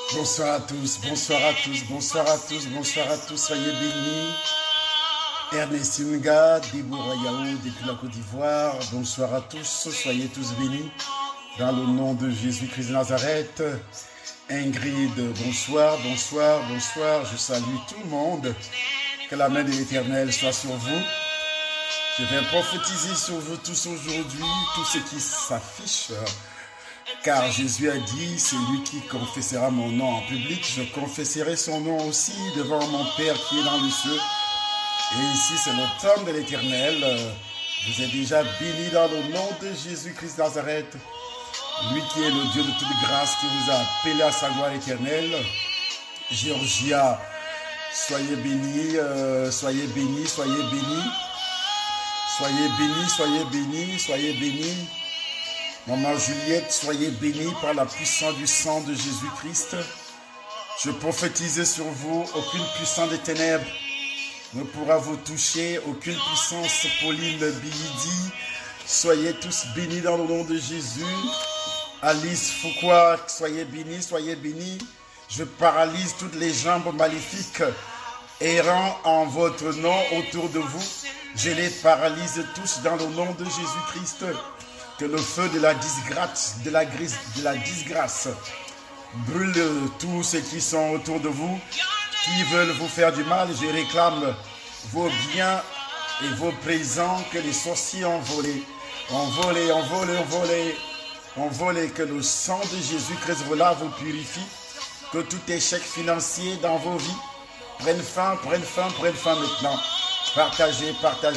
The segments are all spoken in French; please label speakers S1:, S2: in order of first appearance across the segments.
S1: Bonsoir à tous, bonsoir à tous, bonsoir à tous, bonsoir à tous, soyez bénis. Ernestine Nga, Déborah Yao depuis la Côte d'Ivoire, bonsoir à tous, soyez tous bénis. Dans le nom de Jésus-Christ de Nazareth. Ingrid, bonsoir, bonsoir, bonsoir, je salue tout le monde. Que la main de l'Éternel soit sur vous. Je vais prophétiser sur vous tous aujourd'hui, tout ce qui s'affiche. Car Jésus a dit, c'est lui qui confessera mon nom en public, je confesserai son nom aussi devant mon Père qui est dans les cieux. Et ici, c'est le temps de l'Éternel. Vous êtes déjà bénis dans le nom de Jésus-Christ de Nazareth. Lui qui est le Dieu de toute grâce, qui vous a appelé à sa gloire éternelle. Georgia, soyez bénis, soyez bénis, soyez bénis. Soyez bénis, soyez bénis, soyez bénis. Maman Juliette, soyez bénis par la puissance du sang de Jésus-Christ. Je prophétise sur vous, aucune puissance des ténèbres ne pourra vous toucher, aucune puissance Pauline Bilidi. Soyez tous bénis dans le nom de Jésus. Alice Foucault, soyez bénis, soyez bénis. Je paralyse toutes les jambes maléfiques errant en votre nom autour de vous. Je les paralyse tous dans le nom de Jésus-Christ. Que le feu de la disgrâce brûle tous ceux qui sont autour de vous, qui veulent vous faire du mal. Je réclame vos biens et vos présents que les sorciers ont volés. On volé, que le sang de Jésus-Christ vous lave, vous purifie, que tout échec financier dans vos vies prenne fin maintenant. Partagez.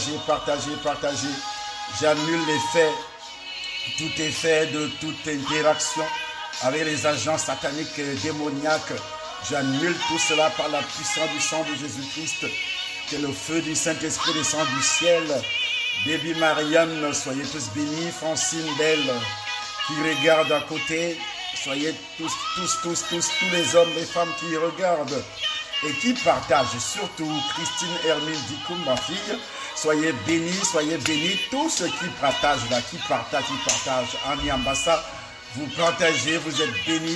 S1: J'annule les faits, tout effet de toute interaction avec les agents sataniques et démoniaques. J'annule tout cela par la puissance du sang de Jésus-Christ. Que le feu du Saint-Esprit descende du ciel. Baby Marianne, soyez tous bénis. Francine Belle, qui regarde à côté, soyez tous les hommes, les femmes qui regardent et qui partagent, surtout Christine Hermine Dikoum, ma fille, soyez bénis, tous ceux qui partagent là, qui partagent, Annie Ambassa, vous partagez, vous êtes bénis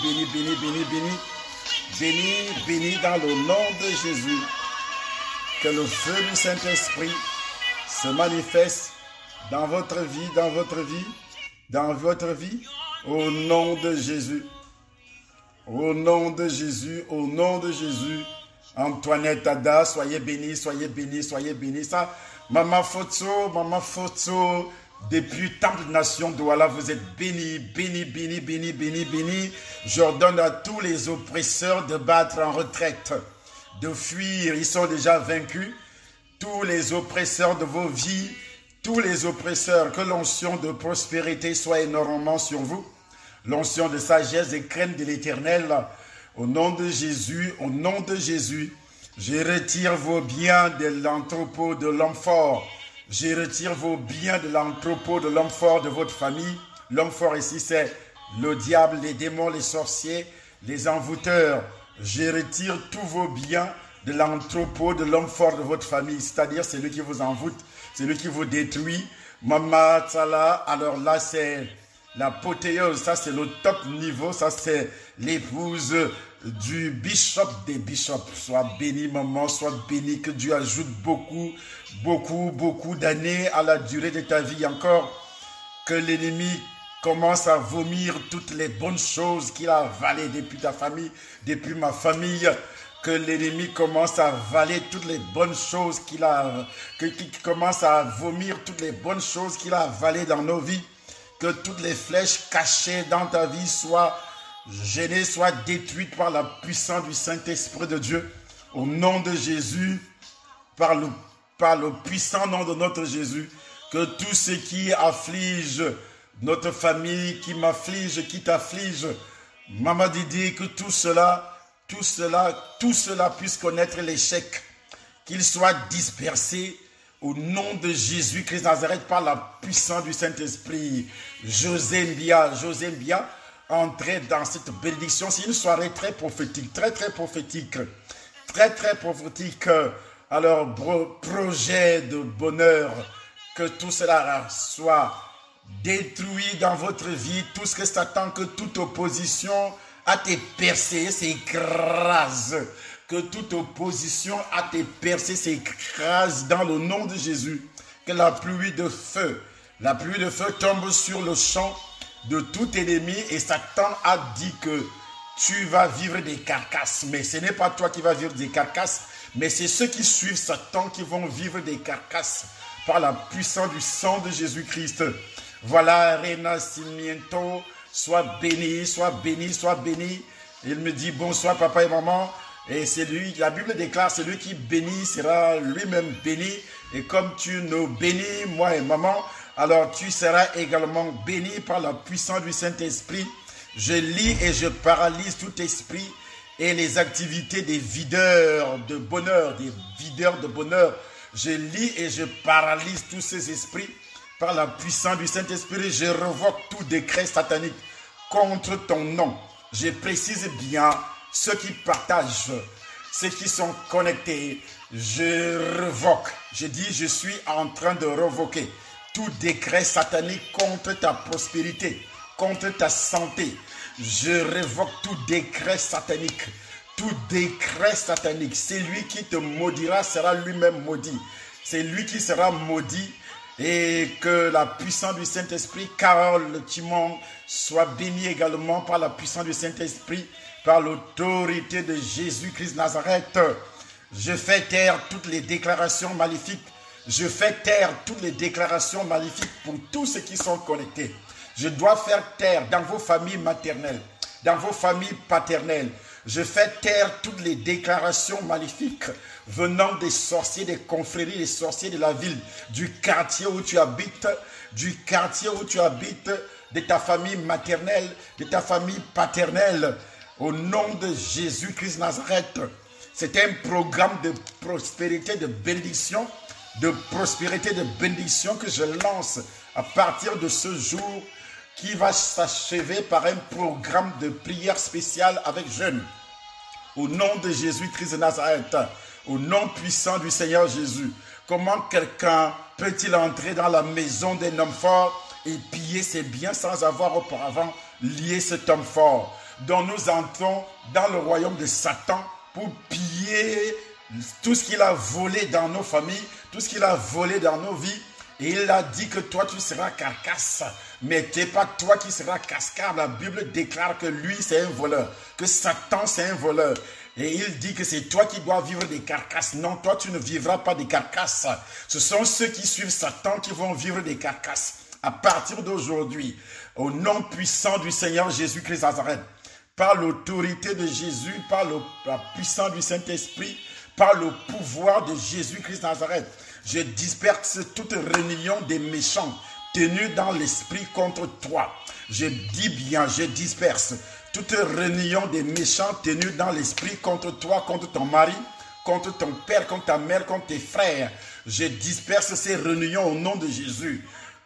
S1: dans le nom de Jésus. Que le feu du Saint-Esprit se manifeste dans votre vie, au nom de Jésus. Au nom de Jésus. Antoinette Ada, soyez bénis. Ça, Maman Foto, depuis Temple de Nation Douala, vous êtes bénis. J'ordonne à tous les oppresseurs de battre en retraite, de fuir, ils sont déjà vaincus. Tous les oppresseurs de vos vies, tous les oppresseurs, que l'onction de prospérité soit énormément sur vous. L'onction de sagesse et crainte de l'Éternel. Au nom de Jésus, je retire vos biens de l'entrepôt de l'homme fort. Je retire vos biens de l'entrepôt de l'homme fort de votre famille. L'homme fort ici, c'est le diable, les démons, les sorciers, les envoûteurs. Je retire tous vos biens de l'entrepôt de l'homme fort de votre famille, c'est-à-dire c'est lui qui vous envoûte, c'est lui qui vous détruit. Mama Tsala, alors là c'est l'apothéose, ça c'est le top niveau, ça c'est l'épouse du bishop des bishops. Sois béni maman, sois béni, que Dieu ajoute beaucoup d'années à la durée de ta vie encore, que l'ennemi commence à vomir toutes les bonnes choses qu'il a avalées depuis ta famille, depuis ma famille. Que l'ennemi commence à avaler toutes les bonnes choses qu'il commence à vomir toutes les bonnes choses qu'il a avalées dans nos vies. Que toutes les flèches cachées dans ta vie soient gênées, soient détruites par la puissance du Saint-Esprit de Dieu. Au nom de Jésus, par le puissant nom de notre Jésus, que tout ce qui afflige notre famille, qui m'afflige, qui t'afflige, Maman Didi, que tout cela puisse connaître l'échec, qu'il soit dispersé au nom de Jésus-Christ Nazareth par la puissance du Saint-Esprit. José Mbia, entrez dans cette bénédiction. C'est une soirée très prophétique, très prophétique. Alors, projet de bonheur, que tout cela soit détruit dans votre vie, tout ce que Satan, que toute opposition à tes percées s'écrase. Que toute opposition à tes percées s'écrase dans le nom de Jésus. Que la pluie de feu tombe sur le champ de tout ennemi. Et Satan a dit que tu vas vivre des carcasses. Mais ce n'est pas toi qui vas vivre des carcasses, mais c'est ceux qui suivent Satan qui vont vivre des carcasses par la puissance du sang de Jésus-Christ. Voilà, Renacimiento, sois béni, sois béni, sois béni. Il me dit bonsoir papa et maman. Et c'est lui, la Bible déclare, celui qui bénit sera lui-même béni. Et comme tu nous bénis, moi et maman, alors tu seras également béni par la puissance du Saint-Esprit. Je lis et je paralyse tout esprit et les activités des videurs de bonheur, des videurs de bonheur. Je lis et je paralyse tous ces esprits par la puissance du Saint-Esprit. Je revoque tout décret satanique contre ton nom. Je précise bien ceux qui partagent, ceux qui sont connectés. Je revoque. Je dis, je suis en train de revoquer tout décret satanique contre ta prospérité, contre ta santé. Je révoque tout décret satanique. Tout décret satanique. Celui qui te maudira sera lui-même maudit. C'est lui qui sera maudit. Et que la puissance du Saint-Esprit, Carole Timon, soit béni également par la puissance du Saint-Esprit, par l'autorité de Jésus-Christ Nazareth. Je fais taire toutes les déclarations maléfiques. Je fais taire toutes les déclarations maléfiques pour tous ceux qui sont connectés. Je dois faire taire dans vos familles maternelles, dans vos familles paternelles. Je fais taire toutes les déclarations maléfiques venant des sorciers, des confréries, des sorciers de la ville, du quartier où tu habites, de ta famille maternelle, de ta famille paternelle. Au nom de Jésus-Christ Nazareth, c'est un programme de prospérité, de bénédiction, que je lance à partir de ce jour, qui va s'achever par un programme de prière spéciale avec jeûne. Au nom de Jésus-Christ de Nazareth, au nom puissant du Seigneur Jésus, comment quelqu'un peut-il entrer dans la maison d'un homme fort et piller ses biens sans avoir auparavant lié cet homme fort, dont nous entrons dans le royaume de Satan pour piller tout ce qu'il a volé dans nos familles, tout ce qu'il a volé dans nos vies. Et il a dit que toi, tu seras carcasse. Mais ce n'est pas toi qui seras cascade. La Bible déclare que lui, c'est un voleur. Que Satan, c'est un voleur. Et il dit que c'est toi qui dois vivre des carcasses. Non, toi, tu ne vivras pas des carcasses. Ce sont ceux qui suivent Satan qui vont vivre des carcasses. À partir d'aujourd'hui, au nom puissant du Seigneur Jésus-Christ Nazareth, par l'autorité de Jésus, par la puissance du Saint-Esprit, par le pouvoir de Jésus-Christ Nazareth, je disperse toute réunion des méchants tenus dans l'esprit contre toi. Je dis bien, je disperse toute réunion des méchants tenus dans l'esprit contre toi, contre ton mari, contre ton père, contre ta mère, contre tes frères. Je disperse ces réunions au nom de Jésus.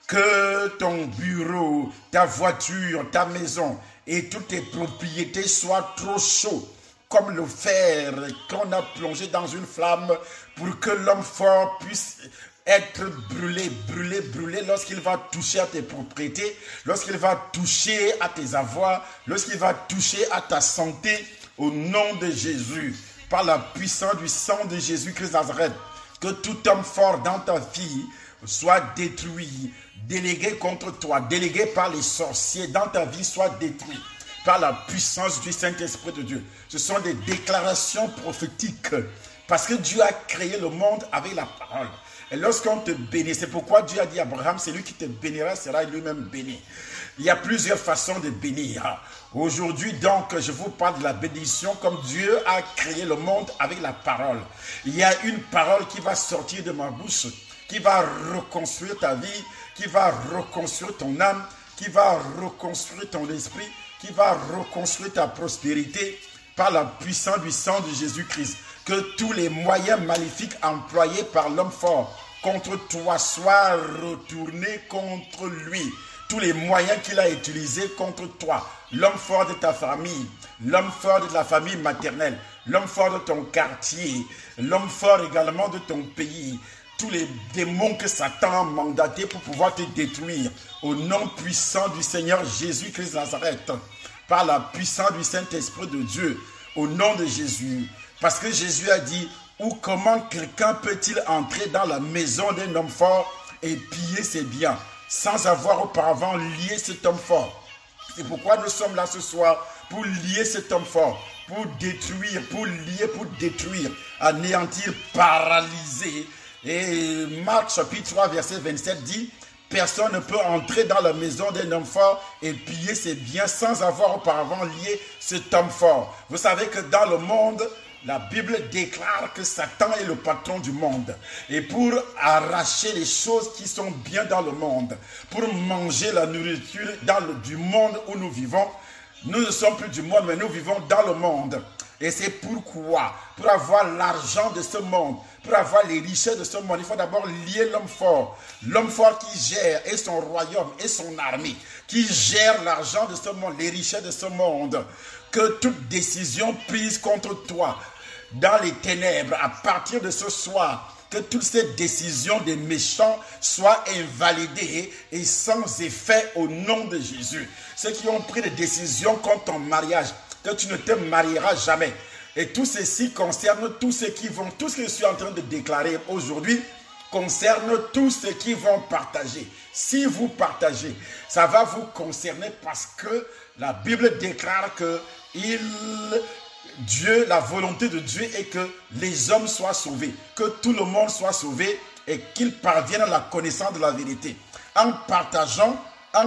S1: Que ton bureau, ta voiture, ta maison et toutes tes propriétés soient trop chauds comme le fer qu'on a plongé dans une flamme pour que l'homme fort puisse être brûlé lorsqu'il va toucher à tes propriétés, lorsqu'il va toucher à tes avoirs, lorsqu'il va toucher à ta santé, au nom de Jésus, par la puissance du sang de Jésus-Christ Nazareth, que tout homme fort dans ta vie soit détruit, délégué contre toi, délégué par les sorciers dans ta vie soit détruit par la puissance du Saint-Esprit de Dieu. Ce sont des déclarations prophétiques parce que Dieu a créé le monde avec la parole. Et lorsqu'on te bénit, c'est pourquoi Dieu a dit à Abraham, celui qui te bénira sera lui-même béni. Il y a plusieurs façons de bénir. Aujourd'hui, donc, je vous parle de la bénédiction comme Dieu a créé le monde avec la parole. Il y a une parole qui va sortir de ma bouche, qui va reconstruire ta vie, qui va reconstruire ton âme, qui va reconstruire ton esprit, qui va reconstruire ta prospérité par la puissance du sang de Jésus-Christ. Que tous les moyens maléfiques employés par l'homme fort contre toi soient retournés contre lui. Tous les moyens qu'il a utilisés contre toi, l'homme fort de ta famille, l'homme fort de la famille maternelle, l'homme fort de ton quartier, l'homme fort également de ton pays, tous les démons que Satan a mandatés pour pouvoir te détruire, au nom puissant du Seigneur Jésus-Christ Nazareth, par la puissance du Saint-Esprit de Dieu, au nom de Jésus. Parce que Jésus a dit, ou comment quelqu'un peut-il entrer dans la maison d'un homme fort et piller ses biens sans avoir auparavant lié cet homme fort? C'est pourquoi nous sommes là ce soir, pour lier cet homme fort, pour détruire, pour lier, pour détruire, anéantir, paralyser. Et Marc chapitre 3 verset 27 dit, personne ne peut entrer dans la maison d'un homme fort et piller ses biens sans avoir auparavant lié cet homme fort. Vous savez que dans le monde, la Bible déclare que Satan est le patron du monde. Et pour arracher les choses qui sont bien dans le monde, pour manger la nourriture du monde où nous vivons, nous ne sommes plus du monde, mais nous vivons dans le monde. Et c'est pourquoi, pour avoir l'argent de ce monde, pour avoir les richesses de ce monde, il faut d'abord lier l'homme fort qui gère et son royaume et son armée, qui gère l'argent de ce monde, les richesses de ce monde. Que toute décision prise contre toi dans les ténèbres, à partir de ce soir, que toutes ces décisions des méchants soient invalidées et sans effet au nom de Jésus. Ceux qui ont pris des décisions contre ton mariage, que tu ne te marieras jamais. Et tout ceci concerne tous ceux qui vont, tout ce que je suis en train de déclarer aujourd'hui, concerne tous ceux qui vont partager. Si vous partagez, ça va vous concerner parce que la Bible déclare que Dieu, la volonté de Dieu est que les hommes soient sauvés, que tout le monde soit sauvé et qu'ils parviennent à la connaissance de la vérité. En partageant,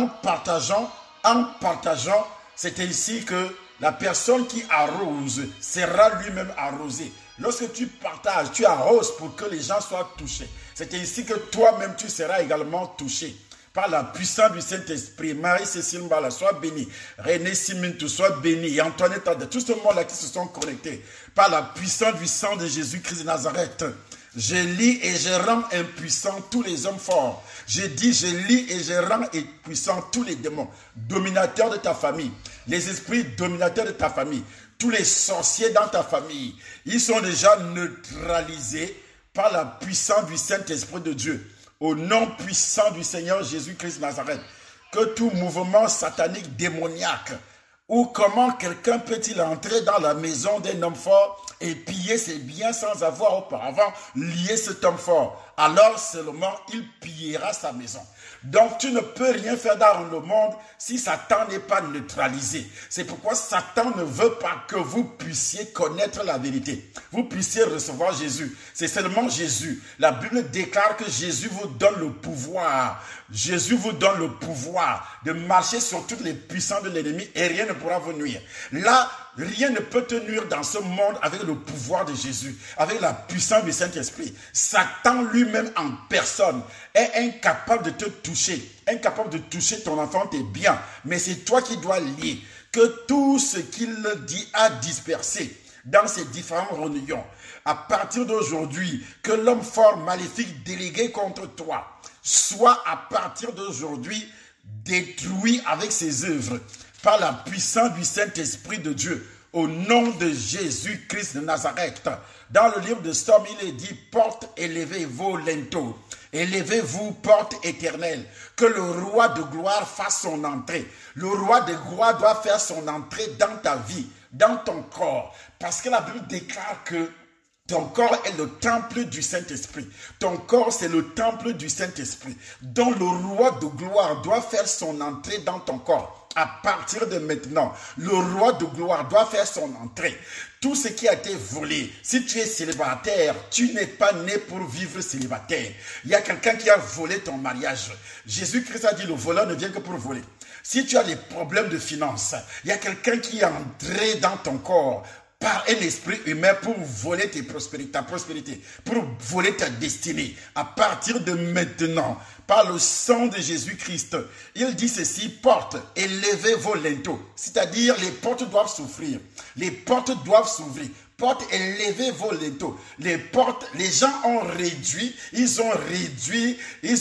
S1: c'est ainsi que la personne qui arrose sera lui-même arrosée. Lorsque tu partages, tu arroses pour que les gens soient touchés. C'est ainsi que toi-même tu seras également touché. Par la puissance du Saint-Esprit, Marie-Cécile Mbala, sois bénie. René Simintou, sois bénie. Et Antoinette, tout ce monde-là qui se sont connectés. Par la puissance du sang de Jésus-Christ de Nazareth, je lis et je rends impuissants tous les hommes forts. Je dis, je lis et je rends impuissants tous les démons, dominateurs de ta famille, les esprits dominateurs de ta famille, tous les sorciers dans ta famille. Ils sont déjà neutralisés par la puissance du Saint-Esprit de Dieu. Au nom puissant du Seigneur Jésus-Christ de Nazareth, que tout mouvement satanique démoniaque, ou comment quelqu'un peut-il entrer dans la maison d'un homme fort et piller ses biens sans avoir auparavant lié cet homme fort, alors seulement il pillera sa maison. Donc tu ne peux rien faire dans le monde si Satan n'est pas neutralisé. C'est pourquoi Satan ne veut pas que vous puissiez connaître la vérité. Vous puissiez recevoir Jésus. C'est seulement Jésus. La Bible déclare que Jésus vous donne le pouvoir. Jésus vous donne le pouvoir de marcher sur toutes les puissances de l'ennemi et rien ne pourra vous nuire. Là, rien ne peut te nuire dans ce monde avec le pouvoir de Jésus, avec la puissance du Saint-Esprit. Satan lui-même en personne est incapable de te toucher, incapable de toucher ton enfant, tes biens. Mais c'est toi qui dois lier que tout ce qu'il dit a dispersé dans ces différentes réunions. À partir d'aujourd'hui, que l'homme fort maléfique délégué contre toi soit à partir d'aujourd'hui détruit avec ses œuvres par la puissance du Saint-Esprit de Dieu, au nom de Jésus-Christ de Nazareth. Dans le livre de Somme, il est dit, porte élevez vos linteaux, élevez-vous, porte éternelle, que le roi de gloire fasse son entrée. Le roi de gloire doit faire son entrée dans ta vie, dans ton corps, parce que la Bible déclare que ton corps est le temple du Saint-Esprit. Ton corps, c'est le temple du Saint-Esprit, dont le roi de gloire doit faire son entrée dans ton corps. À partir de maintenant, le roi de gloire doit faire son entrée. Tout ce qui a été volé, si tu es célibataire, tu n'es pas né pour vivre célibataire. Il y a quelqu'un qui a volé ton mariage. Jésus-Christ a dit, le voleur ne vient que pour voler. Si tu as des problèmes de finances, il y a quelqu'un qui est entré dans ton corps par un esprit humain pour voler ta prospérité, pour voler ta destinée. À partir de maintenant, par le sang de Jésus-Christ, il dit ceci, porte, élevez vos linteaux. C'est-à-dire, les portes doivent s'ouvrir. Les portes doivent s'ouvrir. Porte, élevez vos linteaux. Les portes, les gens ont réduit, ils ont réduit,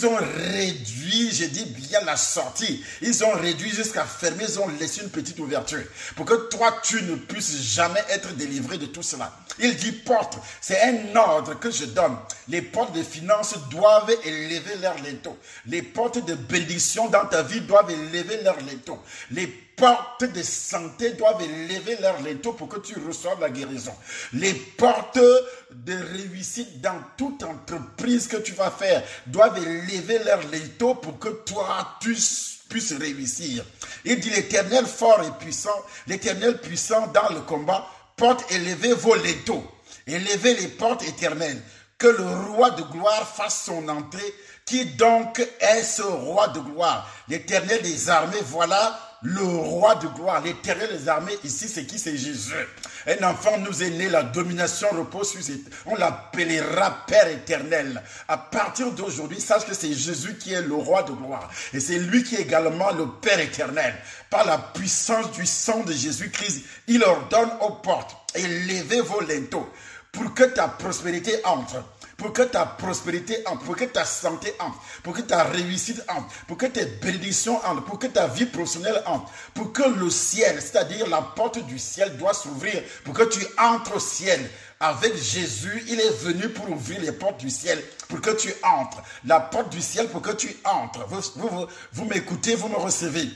S1: je dis bien la sortie. Ils ont réduit jusqu'à fermer, ils ont laissé une petite ouverture. Pour que toi, tu ne puisses jamais être délivré de tout cela. Il dit porte, c'est un ordre que je donne. Les portes de finances doivent élever leurs linteaux. Les portes de bénédiction dans ta vie doivent élever leurs linteaux. Les portes de santé doivent lever leur linteau pour que tu reçoives la guérison. Les portes de réussite dans toute entreprise que tu vas faire doivent lever leur linteau pour que toi, tu puisses réussir. Il dit l'Éternel fort et puissant, l'Éternel puissant dans le combat, porte et levez vos linteaux, élevez les portes éternelles, que le roi de gloire fasse son entrée. Qui donc est ce roi de gloire? L'Éternel des armées, voilà le roi de gloire. L'Éternel des armées, ici, c'est qui? C'est Jésus. Un enfant nous est né, la domination repose sur lui. On l'appellera Père éternel. À partir d'aujourd'hui, sache que c'est Jésus qui est le roi de gloire. Et c'est lui qui est également le Père éternel. Par la puissance du sang de Jésus-Christ, il ordonne aux portes, élevez vos linteaux pour que ta prospérité entre. Pour que ta prospérité entre, pour que ta santé entre, pour que ta réussite entre, pour que tes bénédictions entrent, pour que ta vie professionnelle entre, pour que le ciel, c'est-à-dire la porte du ciel doit s'ouvrir, pour que tu entres au ciel. Avec Jésus, il est venu pour ouvrir les portes du ciel, pour que tu entres. La porte du ciel pour que tu entres. Vous m'écoutez, vous me recevez.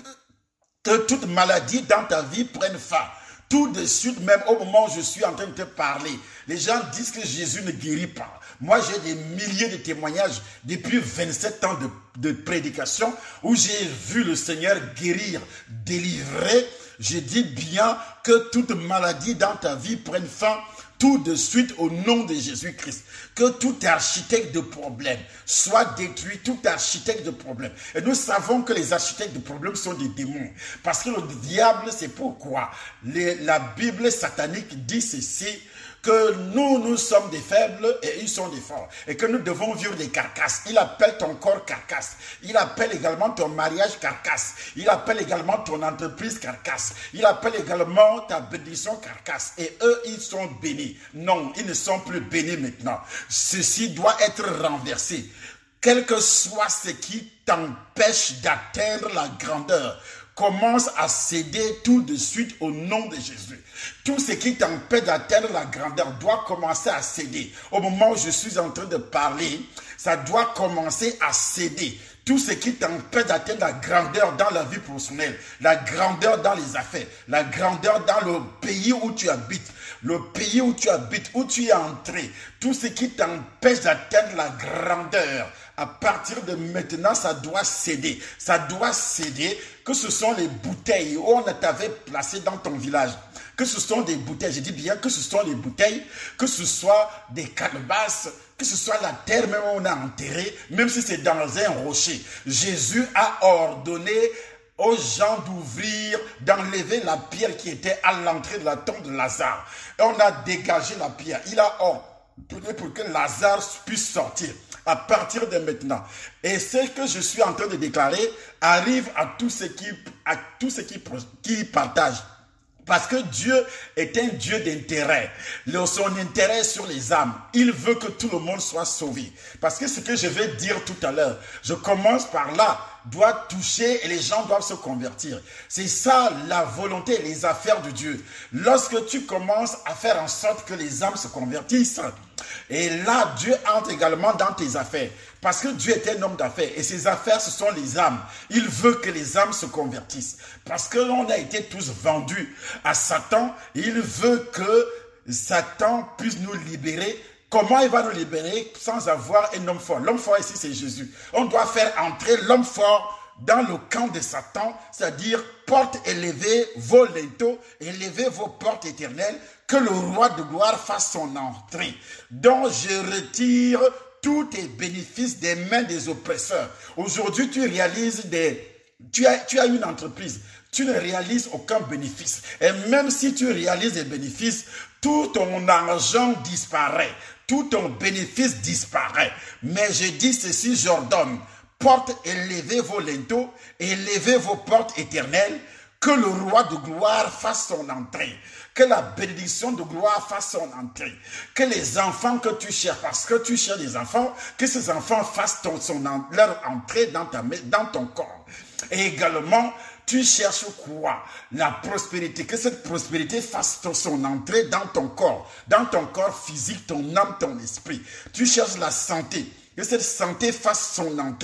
S1: Que toute maladie dans ta vie prenne fin. Tout de suite, même au moment où je suis en train de te parler, les gens disent que Jésus ne guérit pas. Moi, j'ai des milliers de témoignages depuis 27 ans de prédication où j'ai vu le Seigneur guérir, délivrer. Je dis bien que toute maladie dans ta vie prenne fin tout de suite au nom de Jésus-Christ. Que tout architecte de problème soit détruit, tout architecte de problème. Et nous savons que les architectes de problème sont des démons. Parce que le diable, c'est pourquoi la Bible satanique dit ceci, que nous sommes des faibles et ils sont des forts. Et que nous devons vivre des carcasses. Il appelle ton corps carcasse. Il appelle également ton mariage carcasse. Il appelle également ton entreprise carcasse. Il appelle également ta bénédiction carcasse. Et eux, ils sont bénis. Non, ils ne sont plus bénis maintenant. Ceci doit être renversé. Quel que soit ce qui t'empêche d'atteindre la grandeur, commence à céder tout de suite au nom de Jésus. Tout ce qui t'empêche d'atteindre la grandeur doit commencer à céder. Au moment où je suis en train de parler, ça doit commencer à céder. Tout ce qui t'empêche d'atteindre la grandeur dans la vie professionnelle, la grandeur dans les affaires, la grandeur dans le pays où tu habites, le pays où tu habites, où tu es entré, tout ce qui t'empêche d'atteindre la grandeur, à partir de maintenant, ça doit céder. Ça doit céder, que ce sont les bouteilles où on t'avait placé dans ton village. Que ce sont des bouteilles, je dis bien que ce sont les bouteilles, que ce soit des calebasses, que ce soit la terre même où on a enterré, même si c'est dans un rocher. Jésus a ordonné aux gens d'ouvrir, d'enlever la pierre qui était à l'entrée de la tombe de Lazare. Et on a dégagé la pierre. Il a ordonné pour que Lazare puisse sortir à partir de maintenant. Et ce que je suis en train de déclarer arrive à tous ceux qui partagent. Parce que Dieu est un Dieu d'intérêt. Son intérêt est sur les âmes. Il veut que tout le monde soit sauvé. Parce que ce que je vais dire tout à l'heure, je commence par là, doit toucher et les gens doivent se convertir. C'est ça la volonté et les affaires de Dieu. Lorsque tu commences à faire en sorte que les âmes se convertissent, et là, Dieu entre également dans tes affaires. Parce que Dieu est un homme d'affaires. Et ses affaires, ce sont les âmes. Il veut que les âmes se convertissent. Parce que l'on a été tous vendus à Satan. Il veut que Satan puisse nous libérer. Comment il va nous libérer sans avoir un homme fort? L'homme fort ici, c'est Jésus. On doit faire entrer l'homme fort dans le camp de Satan, c'est-à-dire portes élevées, vos linteaux, élevez vos portes éternelles, que le roi de gloire fasse son entrée. Donc je retire tous tes bénéfices des mains des oppresseurs. Aujourd'hui, tu réalises tu as une entreprise, tu ne réalises aucun bénéfice. Et même si tu réalises des bénéfices, tout ton argent disparaît, tout ton bénéfice disparaît. Mais je dis ceci, j'ordonne, portes, élevez vos linteaux, élevez vos portes éternelles, que le roi de gloire fasse son entrée, que la bénédiction de gloire fasse son entrée, que les enfants que tu cherches, parce que tu cherches des enfants, que ces enfants fassent leur entrée dans ton corps. Et également, tu cherches quoi? La prospérité, que cette prospérité fasse son entrée dans ton corps physique, ton âme, ton esprit. Tu cherches la santé, que cette santé fasse son entrée.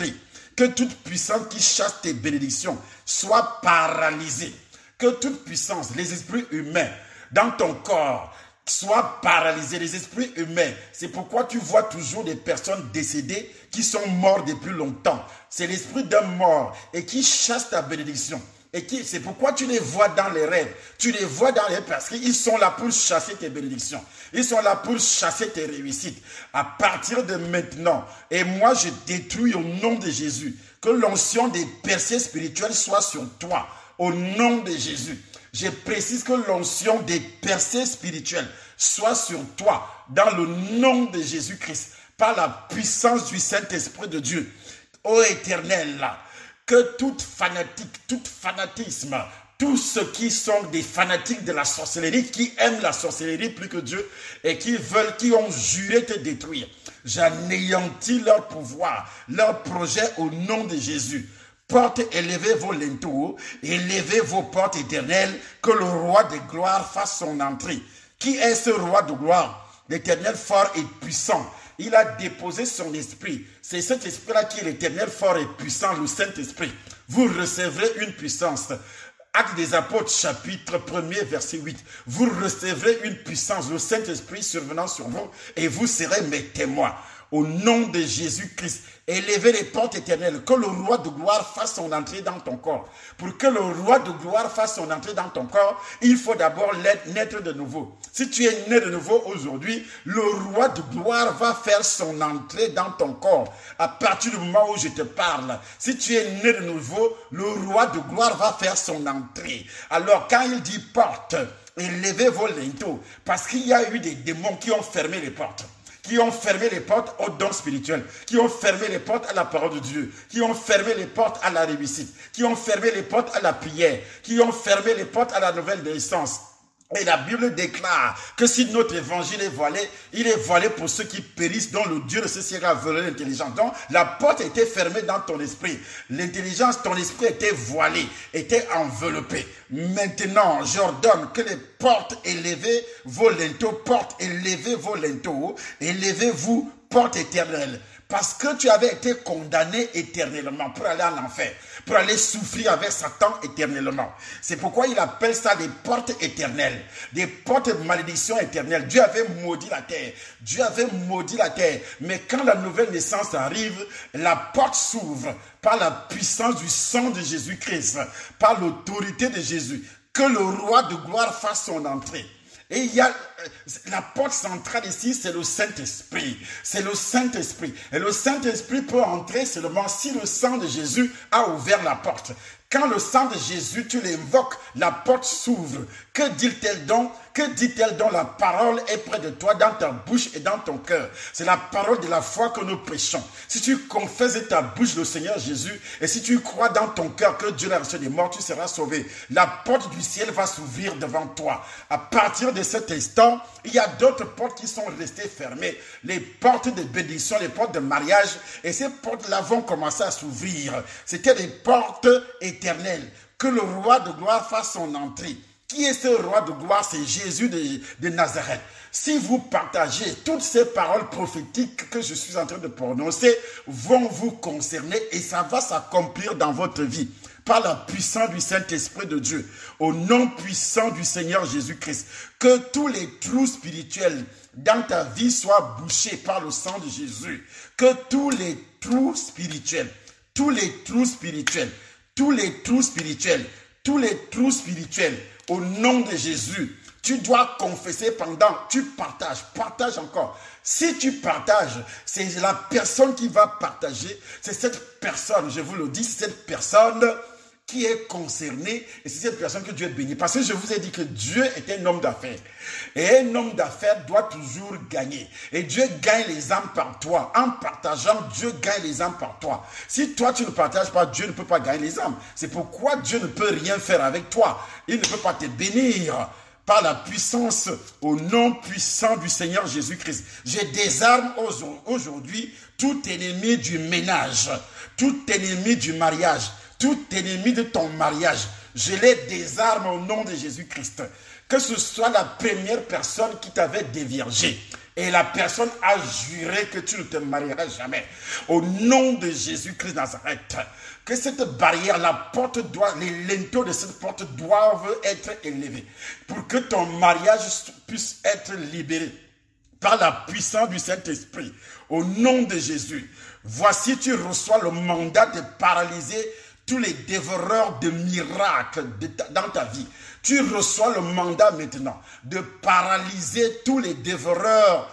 S1: Que toute puissance qui chasse tes bénédictions soit paralysée. Que toute puissance, les esprits humains dans ton corps, soient paralysés, les esprits humains. C'est pourquoi tu vois toujours des personnes décédées qui sont mortes depuis longtemps. C'est l'esprit d'un mort et qui chasse ta bénédiction. C'est pourquoi tu les vois dans les rêves. Tu les vois dans les rêves parce qu'ils sont là pour chasser tes bénédictions. Ils sont là pour chasser tes réussites. À partir de maintenant, et moi je détruis au nom de Jésus, que l'onction des percées spirituelles soit sur toi. Au nom de Jésus. Je précise que l'onction des percées spirituelles soit sur toi. Dans le nom de Jésus-Christ. Par la puissance du Saint-Esprit de Dieu. Ô Éternel, que toute fanatique, tout fanatisme, tous ceux qui sont des fanatiques de la sorcellerie, qui aiment la sorcellerie plus que Dieu et qui ont juré te détruire, j'anéantis leur pouvoir, leur projet au nom de Jésus. Portes, élevez vos linteaux, élevez vos portes éternelles, que le roi de gloire fasse son entrée. Qui est ce roi de gloire? L'Éternel fort et puissant. Il a déposé son esprit. C'est cet esprit-là qui est l'Éternel fort et puissant, le Saint-Esprit. Vous recevrez une puissance. Actes des Apôtres, chapitre 1er, verset 8. Vous recevrez une puissance, le Saint-Esprit survenant sur vous, et vous serez mes témoins. Au nom de Jésus-Christ, élevez les portes éternelles, que le roi de gloire fasse son entrée dans ton corps. Pour que le roi de gloire fasse son entrée dans ton corps, il faut d'abord naître de nouveau. Si tu es né de nouveau aujourd'hui, le roi de gloire va faire son entrée dans ton corps. À partir du moment où je te parle, si tu es né de nouveau, le roi de gloire va faire son entrée. Alors quand il dit porte, élevez vos linteaux, parce qu'il y a eu des démons qui ont fermé les portes. Qui ont fermé les portes aux dons spirituels, qui ont fermé les portes à la parole de Dieu, qui ont fermé les portes à la réussite, qui ont fermé les portes à la prière, qui ont fermé les portes à la nouvelle naissance. Et la Bible déclare que si notre évangile est voilé, il est voilé pour ceux qui périssent, dont le Dieu de ce siècle a volé l'intelligence. Donc, la porte était fermée dans ton esprit. L'intelligence, ton esprit était voilé, était enveloppé. Maintenant, j'ordonne que les portes élevées, vos linteaux, portes élevez vos linteaux, élevez-vous, portes éternelles. Parce que tu avais été condamné éternellement pour aller en enfer, pour aller souffrir avec Satan éternellement. C'est pourquoi il appelle ça des portes éternelles, des portes de malédiction éternelle. Dieu avait maudit la terre. Dieu avait maudit la terre. Mais quand la nouvelle naissance arrive, la porte s'ouvre par la puissance du sang de Jésus-Christ, par l'autorité de Jésus. Que le roi de gloire fasse son entrée. Et il y a la porte centrale ici, c'est le Saint-Esprit. C'est le Saint-Esprit. Et le Saint-Esprit peut entrer seulement si le sang de Jésus a ouvert la porte. Quand le sang de Jésus, tu l'invoques, la porte s'ouvre. Que dit-elle donc? Que dit-elle donc? La parole est près de toi, dans ta bouche et dans ton cœur. C'est la parole de la foi que nous prêchons. Si tu confesses de ta bouche le Seigneur Jésus, et si tu crois dans ton cœur que Dieu l'a reçu des morts, tu seras sauvé. La porte du ciel va s'ouvrir devant toi. À partir de cet instant, il y a d'autres portes qui sont restées fermées. Les portes de bénédiction, les portes de mariage, et ces portes-là vont commencer à s'ouvrir. C'était des portes éternelles. Que le roi de gloire fasse son entrée. Qui est ce roi de gloire? C'est Jésus de Nazareth. Si vous partagez toutes ces paroles prophétiques que je suis en train de prononcer, vont vous concerner et ça va s'accomplir dans votre vie par la puissance du Saint-Esprit de Dieu, au nom puissant du Seigneur Jésus-Christ. Que tous les trous spirituels dans ta vie soient bouchés par le sang de Jésus. Que tous les trous spirituels, tous les trous spirituels, tous les trous spirituels, tous les trous spirituels, au nom de Jésus, tu dois confesser pendant, tu partage encore. Si tu partages, c'est la personne qui va partager, c'est cette personne, je vous le dis, c'est cette personne qui est concernée et c'est cette personne que Dieu bénit. Parce que je vous ai dit que Dieu est un homme d'affaires. Et un homme d'affaires doit toujours gagner. Et Dieu gagne les âmes par toi. En partageant, Dieu gagne les âmes par toi. Si toi, tu ne partages pas, Dieu ne peut pas gagner les âmes. C'est pourquoi Dieu ne peut rien faire avec toi. Il ne peut pas te bénir par la puissance, au nom puissant du Seigneur Jésus-Christ. Je désarme aujourd'hui tout ennemi du ménage, tout ennemi du mariage, tout ennemi de ton mariage. Je les désarme au nom de Jésus-Christ. Que ce soit la première personne qui t'avait déviergé, Et la personne a juré que tu ne te marieras jamais. Au nom de Jésus-Christ Nazareth, que cette barrière, les linteaux de cette porte doivent être élevés pour que ton mariage puisse être libéré par la puissance du Saint-Esprit. Au nom de Jésus, voici tu reçois le mandat de paralyser tous les dévoreurs de miracles dans ta vie. Tu reçois le mandat maintenant de paralyser tous les dévoreurs,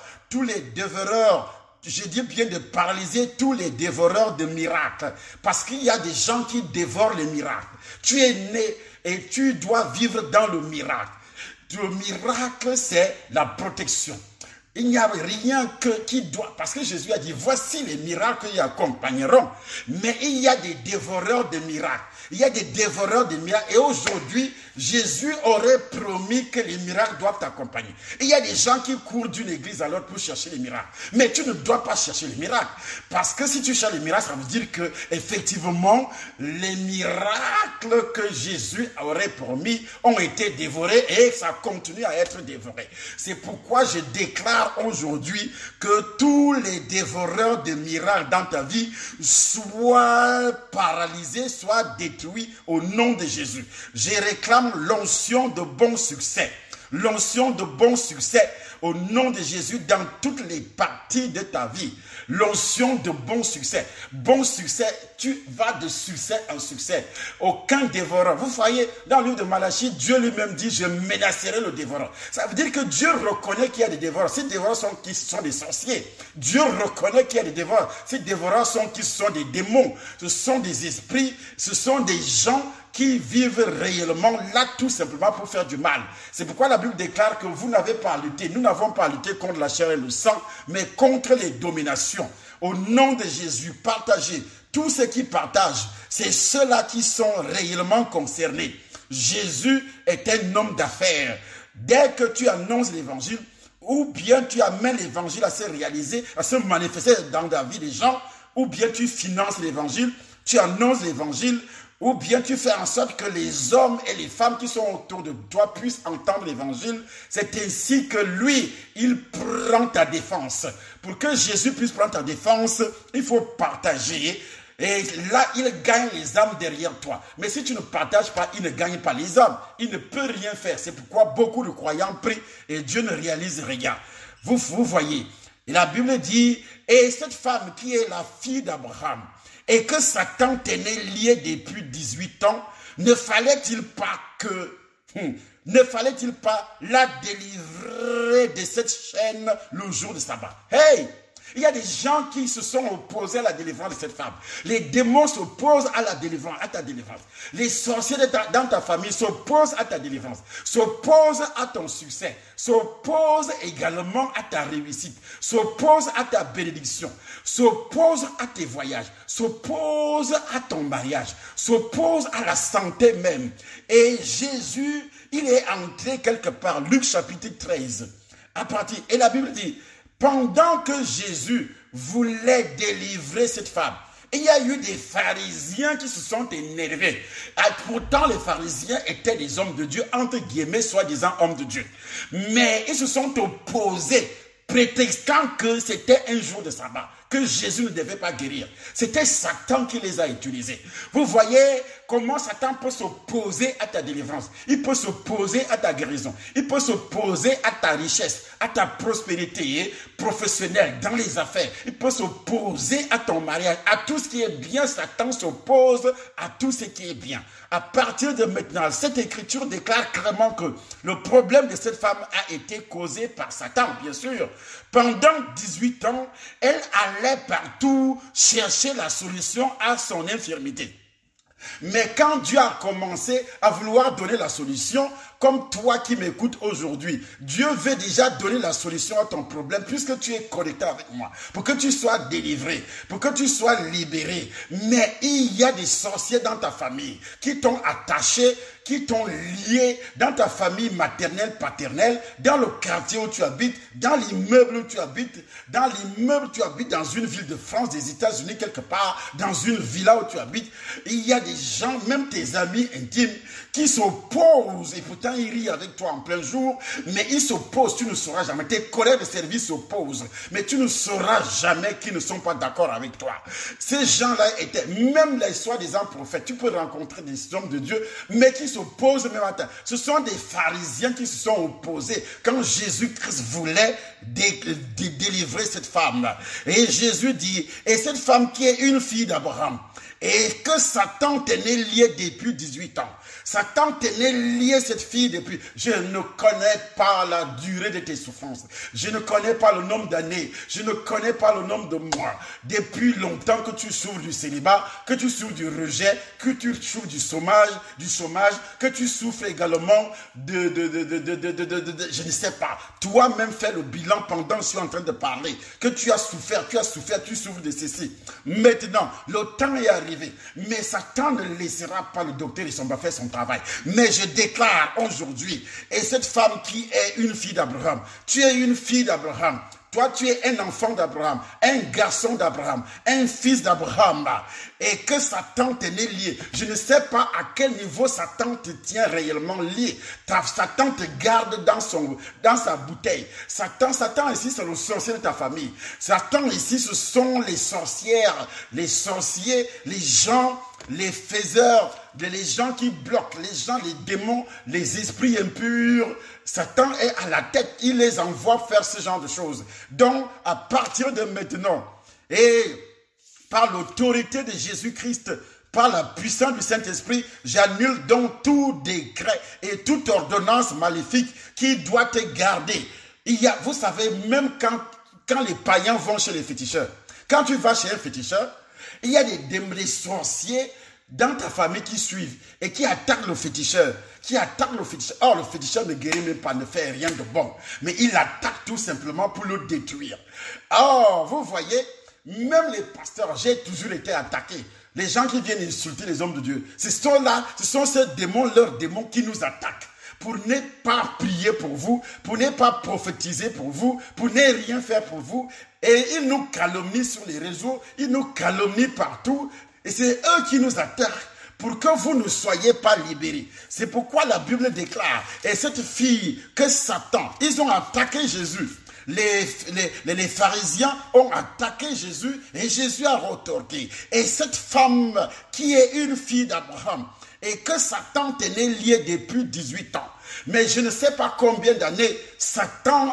S1: je dis bien de paralyser tous les dévoreurs de miracles. Parce qu'il y a des gens qui dévorent les miracles. Tu es né et tu dois vivre dans le miracle. Le miracle, c'est la protection. Il n'y a rien qui doit... Parce que Jésus a dit, voici les miracles qui accompagneront. Mais il y a des dévoreurs de miracles. Il y a des dévoreurs de miracles. Et aujourd'hui, Jésus aurait promis que les miracles doivent t'accompagner. Il y a des gens qui courent d'une église à l'autre pour chercher les miracles. Mais tu ne dois pas chercher les miracles. Parce que si tu cherches les miracles, ça veut dire que effectivement, les miracles que Jésus aurait promis ont été dévorés et ça continue à être dévoré. C'est pourquoi je déclare aujourd'hui que tous les dévoreurs de miracles dans ta vie soient paralysés, soient détruits au nom de Jésus. Je réclame l'onction de bon succès. L'onction de bon succès au nom de Jésus dans toutes les parties de ta vie. L'onction de bon succès. Bon succès, tu vas de succès en succès. Aucun dévoreur. Vous voyez, dans le livre de Malachie, Dieu lui-même dit, je menacerai le dévoreur. Ça veut dire que Dieu reconnaît qu'il y a des dévoreurs. Ces dévoreurs sont des sorciers. Dieu reconnaît qu'il y a des dévoreurs. Ces dévoreurs sont des démons. Ce sont des esprits. Ce sont des gens qui vivent réellement là tout simplement pour faire du mal. C'est pourquoi la Bible déclare que vous n'avez pas à lutter. Nous n'avons pas à lutter contre la chair et le sang, mais contre les dominations. Au nom de Jésus, partagez. Tous ceux qui partagent, c'est ceux-là qui sont réellement concernés. Jésus est un homme d'affaires. Dès que tu annonces l'évangile, ou bien tu amènes l'évangile à se réaliser, à se manifester dans la vie des gens, ou bien tu finances l'évangile, tu annonces l'évangile, ou bien tu fais en sorte que les hommes et les femmes qui sont autour de toi puissent entendre l'évangile. C'est ainsi que lui, il prend ta défense. Pour que Jésus puisse prendre ta défense, il faut partager. Et là, il gagne les âmes derrière toi. Mais si tu ne partages pas, il ne gagne pas les âmes. Il ne peut rien faire. C'est pourquoi beaucoup de croyants prient et Dieu ne réalise rien. Vous voyez. Et la Bible dit, et cette femme qui est la fille d'Abraham, et que Satan tenait lié depuis 18 ans, ne fallait-il pas la délivrer de cette chaîne le jour de sabbat? Hey! Il y a des gens qui se sont opposés à la délivrance de cette femme. Les démons s'opposent à la délivrance, à ta délivrance. Les sorciers dans ta famille s'opposent à ta délivrance, s'opposent à ton succès, s'opposent également à ta réussite, s'opposent à ta bénédiction, s'opposent à tes voyages, s'opposent à ton mariage, s'opposent à la santé même. Et Jésus, il est entré quelque part, Luc chapitre 13, et la Bible dit, pendant que Jésus voulait délivrer cette femme, il y a eu des pharisiens qui se sont énervés. Pourtant, les pharisiens étaient des hommes de Dieu, entre guillemets, soi-disant hommes de Dieu. Mais ils se sont opposés, prétextant que c'était un jour de sabbat, que Jésus ne devait pas guérir. C'était Satan qui les a utilisés. Vous voyez comment Satan peut s'opposer à ta délivrance. Il peut s'opposer à ta guérison. Il peut s'opposer à ta richesse, à ta prospérité professionnelle dans les affaires. Il peut s'opposer à ton mariage, à tout ce qui est bien. Satan s'oppose à tout ce qui est bien. À partir de maintenant, cette écriture déclare clairement que le problème de cette femme a été causé par Satan, bien sûr. Pendant 18 ans, elle allait partout chercher la solution à son infirmité. Mais quand Dieu a commencé à vouloir donner la solution, comme toi qui m'écoutes aujourd'hui, Dieu veut déjà donner la solution à ton problème puisque tu es connecté avec moi, pour que tu sois délivré, pour que tu sois libéré. Mais il y a des sorciers dans ta famille qui t'ont attaché, qui t'ont lié dans ta famille maternelle, paternelle, dans le quartier où tu habites, dans l'immeuble où tu habites, dans une ville de France, des États-Unis, quelque part, dans une villa où tu habites. Il y a des gens, même tes amis intimes, qui s'opposent et pourtant temps, il rit avec toi en plein jour, mais il s'oppose, tu ne sauras jamais. Tes collègues de service s'opposent, mais tu ne sauras jamais qu'ils ne sont pas d'accord avec toi. Ces gens-là étaient, même les soi-disant prophètes, tu peux rencontrer des hommes de Dieu, mais qui s'opposent même à toi. Ce sont des pharisiens qui se sont opposés quand Jésus-Christ voulait délivrer cette femme-là. Et Jésus dit, et cette femme qui est une fille d'Abraham, et que sa tante est née liée depuis 18 ans. Sa tante est née liée cette fille depuis. Je ne connais pas la durée de tes souffrances. Je ne connais pas le nombre d'années. Je ne connais pas le nombre de mois. Depuis longtemps que tu souffres du célibat, que tu souffres du rejet, que tu souffres du chômage, que tu souffres également je ne sais pas. Toi-même fais le bilan pendant que je suis en train de parler. Que tu as souffert, tu souffres de ceci. Maintenant, le temps est arrivé. Mais Satan ne laissera pas le docteur et son va faire son travail. Mais je déclare aujourd'hui, et cette femme qui est une fille d'Abraham, tu es une fille d'Abraham, toi tu es un enfant d'Abraham, un garçon d'Abraham, un fils d'Abraham, et que Satan t'est né lié. Je ne sais pas à quel niveau Satan te tient réellement lié. Satan te garde dans sa bouteille. Satan ici c'est le sorcier de ta famille. Satan ici ce sont les sorcières, les sorciers, les gens, les faiseurs, les gens qui bloquent, les gens, les démons, les esprits impurs. Satan est à la tête, il les envoie faire ce genre de choses. Donc, à partir de maintenant, et par l'autorité de Jésus-Christ, par la puissance du Saint-Esprit, j'annule donc tout décret et toute ordonnance maléfique qui doit te garder. Vous savez, même quand les païens vont chez les féticheurs, quand tu vas chez un féticheur, il y a des sorciers dans ta famille qui suivent et qui attaquent le féticheur. Or, le féticheur ne guérit même pas, ne fait rien de bon. Mais il attaque tout simplement pour le détruire. Or, vous voyez, même les pasteurs, j'ai toujours été attaqué. Les gens qui viennent insulter les hommes de Dieu, ce sont ces démons, leurs démons qui nous attaquent. Pour ne pas prier pour vous, pour ne pas prophétiser pour vous, pour ne rien faire pour vous. Et ils nous calomnient sur les réseaux, ils nous calomnient partout. Et c'est eux qui nous attaquent pour que vous ne soyez pas libérés. C'est pourquoi la Bible déclare, et cette fille que Satan, ils ont attaqué Jésus. Les pharisiens ont attaqué Jésus et Jésus a retorqué. Et cette femme qui est une fille d'Abraham, et que Satan tenait lié depuis 18 ans. Mais je ne sais pas combien d'années Satan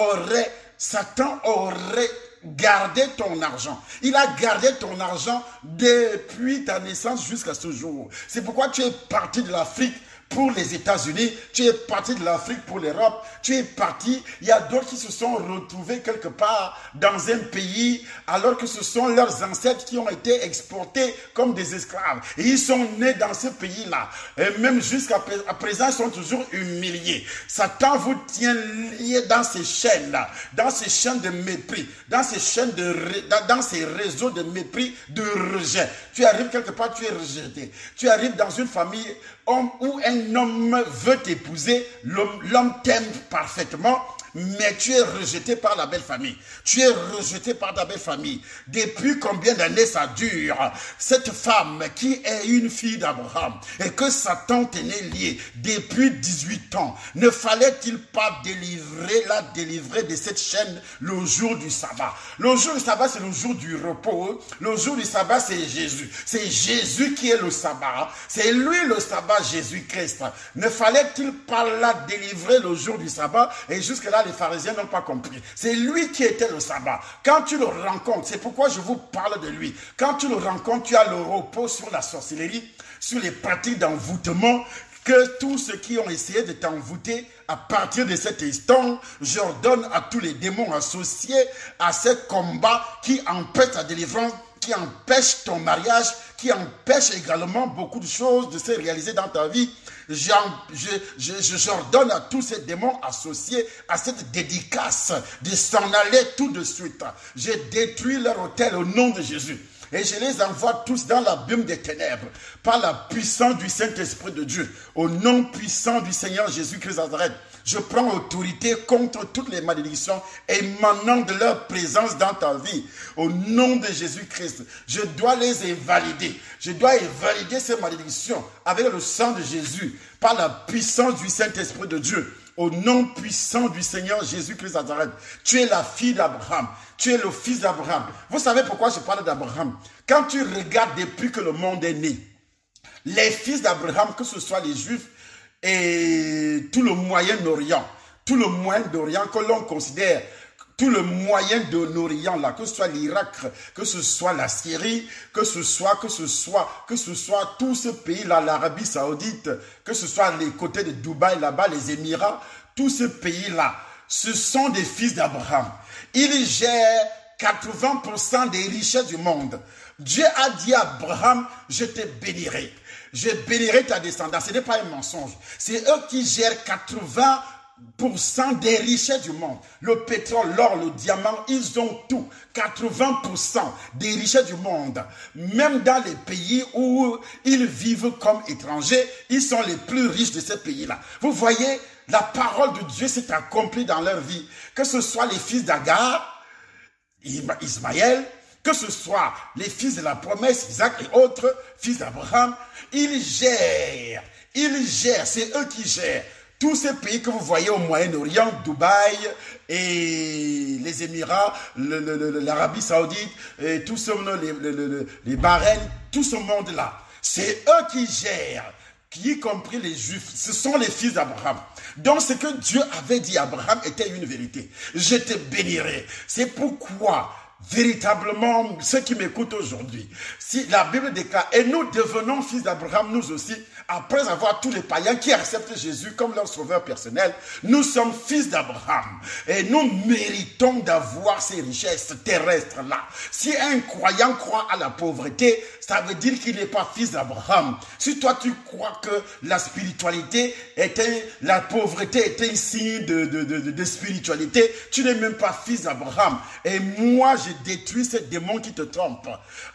S1: aurait gardé ton argent. Il a gardé ton argent depuis ta naissance jusqu'à ce jour. C'est pourquoi tu es parti de l'Afrique pour les États-Unis, tu es parti de l'Afrique pour l'Europe, tu es parti, il y a d'autres qui se sont retrouvés quelque part dans un pays alors que ce sont leurs ancêtres qui ont été exportés comme des esclaves. Et ils sont nés dans ce pays-là. Et même jusqu'à présent, ils sont toujours humiliés. Satan vous tient liés dans ces chaînes-là, dans ces chaînes de mépris, dans ces réseaux de mépris, de rejet. Tu arrives quelque part, tu es rejeté. Tu arrives dans une famille où un homme veut t'épouser, l'homme t'aime parfaitement, mais tu es rejeté par la belle famille. Tu es rejeté par ta belle famille. Depuis combien d'années ça dure? Cette femme qui est une fille d'Abraham et que Satan tenait liée depuis 18 ans, ne fallait-il pas la délivrer de cette chaîne le jour du sabbat? Le jour du sabbat, c'est le jour du repos. Le jour du sabbat, c'est Jésus. C'est Jésus qui est le sabbat. C'est lui le sabbat, Jésus-Christ. Ne fallait-il pas la délivrer le jour du sabbat? Et jusque-là, les pharisiens n'ont pas compris. C'est lui qui était le sabbat. Quand tu le rencontres, c'est pourquoi je vous parle de lui. Quand tu le rencontres, tu as le repos sur la sorcellerie, sur les pratiques d'envoûtement, que tous ceux qui ont essayé de t'envoûter, à partir de cet instant, j'ordonne à tous les démons associés à ce combat qui empêche ta délivrance, qui empêche ton mariage, qui empêche également beaucoup de choses de se réaliser dans ta vie. J'ordonne à tous ces démons associés à cette dédicace de s'en aller tout de suite. Je détruis leur autel au nom de Jésus. Et je les envoie tous dans l'abîme des ténèbres par la puissance du Saint-Esprit de Dieu. Au nom puissant du Seigneur Jésus-Christ de Nazareth, Je prends autorité contre toutes les malédictions émanant de leur présence dans ta vie. Au nom de Jésus-Christ, je dois les invalider. Je dois invalider ces malédictions avec le sang de Jésus, par la puissance du Saint-Esprit de Dieu. Au nom puissant du Seigneur Jésus-Christ Nazareth. Tu es la fille d'Abraham. Tu es le fils d'Abraham. Vous savez pourquoi je parle d'Abraham? Quand tu regardes depuis que le monde est né, les fils d'Abraham, que ce soit les Juifs et tout le Moyen-Orient, tout le Moyen-Orient que l'on considère, tout le Moyen-Orient là, que ce soit l'Irak, que ce soit la Syrie, que ce soit tout ce pays-là, l'Arabie Saoudite, que ce soit les côtés de Dubaï là-bas, les Émirats, tout ce pays-là, ce sont des fils d'Abraham. Ils gèrent 80% des richesses du monde. Dieu a dit à Abraham, je te bénirai. Je bénirai ta descendance. Ce n'est pas un mensonge. C'est eux qui gèrent 80% des richesses du monde. Le pétrole, l'or, le diamant, ils ont tout. 80% des richesses du monde. Même dans les pays où ils vivent comme étrangers, ils sont les plus riches de ces pays-là. Vous voyez, la parole de Dieu s'est accomplie dans leur vie. Que ce soit les fils d'Agar, Ismaël, que ce soit les fils de la promesse, Isaac et autres, fils d'Abraham, ils gèrent, c'est eux qui gèrent. Tous ces pays que vous voyez au Moyen-Orient, Dubaï et les Émirats, l'Arabie Saoudite, et tout ce monde, les Bahreïn, tout ce monde-là, c'est eux qui gèrent, y compris les Juifs. Ce sont les fils d'Abraham. Donc ce que Dieu avait dit à Abraham était une vérité. Je te bénirai. C'est pourquoi véritablement, ceux qui m'écoutent aujourd'hui, si la Bible déclare, et nous devenons fils d'Abraham, nous aussi, après avoir tous les païens qui acceptent Jésus comme leur sauveur personnel, nous sommes fils d'Abraham. Et nous méritons d'avoir ces richesses terrestres-là. Si un croyant croit à la pauvreté, ça veut dire qu'il n'est pas fils d'Abraham. Si toi tu crois que la spiritualité la pauvreté était un signe de spiritualité, tu n'es même pas fils d'Abraham. Et moi, je détruis ces démons qui te trompent.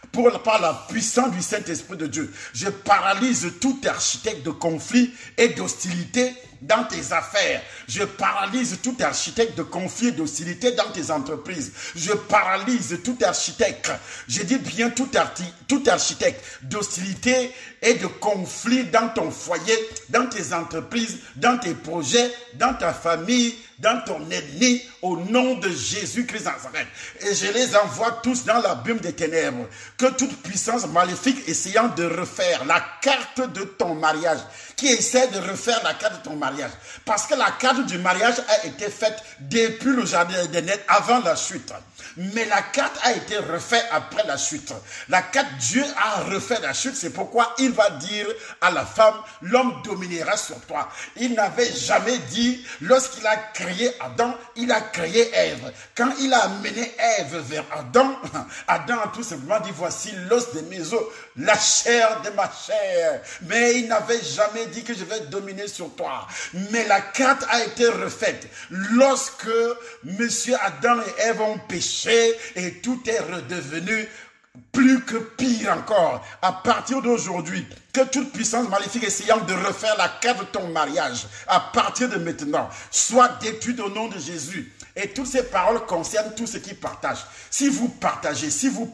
S1: Par la puissance du Saint-Esprit de Dieu, je paralyse tout architecte de conflit et d'hostilité dans tes affaires. Je paralyse tout architecte de conflit et d'hostilité dans tes entreprises. Je paralyse tout architecte, je dis bien tout architecte d'hostilité et de conflit dans ton foyer, dans tes entreprises, dans tes projets, dans ta famille, dans ton ennemi, au nom de Jésus-Christ Nazareth. Et je les envoie tous dans l'abîme des ténèbres. Que toute puissance maléfique essayant de refaire la carte de ton mariage, qui essaie de refaire la carte de ton mariage, parce que la carte du mariage a été faite depuis le jardin d'Éden, avant la chute. Mais la carte a été refaite après la chute. La carte, Dieu a refait la chute, c'est pourquoi il va dire à la femme, l'homme dominera sur toi. Il n'avait jamais dit, lorsqu'il a créé Adam, il a créé Ève. Quand il a amené Ève vers Adam, Adam a tout simplement dit, voici l'os de mes os, la chair de ma chair. Mais il n'avait jamais dit que je vais dominer sur toi. Mais la carte a été refaite lorsque Monsieur Adam et Ève ont péché et tout est redevenu plus que pire encore. À partir d'aujourd'hui, que toute puissance maléfique essayant de refaire la carte de ton mariage, à partir de maintenant, soit détruite au nom de Jésus. Et toutes ces paroles concernent tous ceux qui partagent. Si vous partagez,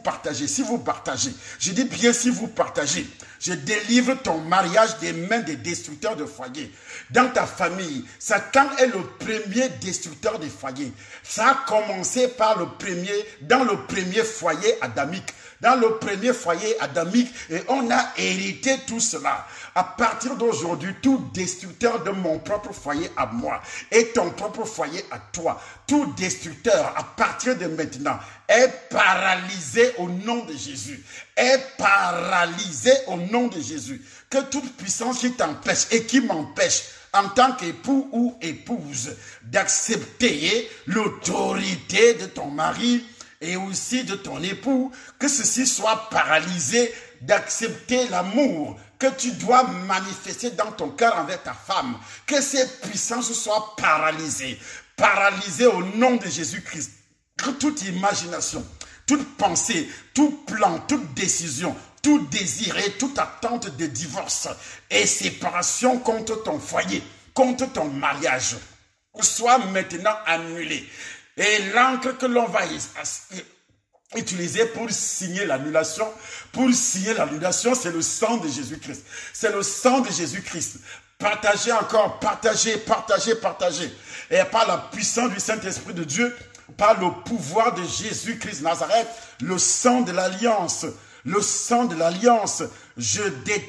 S1: je dis bien si vous partagez, je délivre ton mariage des mains des destructeurs de foyer. Dans ta famille, Satan est le premier destructeur des foyers. Ça a commencé par dans le premier foyer adamique. Dans le premier foyer adamique, et on a hérité tout cela. À partir d'aujourd'hui, tout destructeur de mon propre foyer à moi et ton propre foyer à toi, tout destructeur à partir de maintenant est paralysé au nom de Jésus. Est paralysé au nom de Jésus. Que toute puissance qui t'empêche et qui m'empêche en tant qu'époux ou épouse d'accepter l'autorité de ton mari et aussi de ton époux, que ceci soit paralysé d'accepter l'amour que tu dois manifester dans ton cœur envers ta femme, que ces puissances soient paralysées au nom de Jésus-Christ. Que toute imagination, toute pensée, tout plan, toute décision, tout désir et toute attente de divorce et séparation contre ton foyer, contre ton mariage, soit maintenant annulé. Et l'encre que l'on va utilisé pour signer l'annulation. C'est le sang de Jésus-Christ. C'est le sang de Jésus-Christ. Partagez encore, partagez. Et par la puissance du Saint-Esprit de Dieu, par le pouvoir de Jésus-Christ Nazareth, le sang de l'alliance, je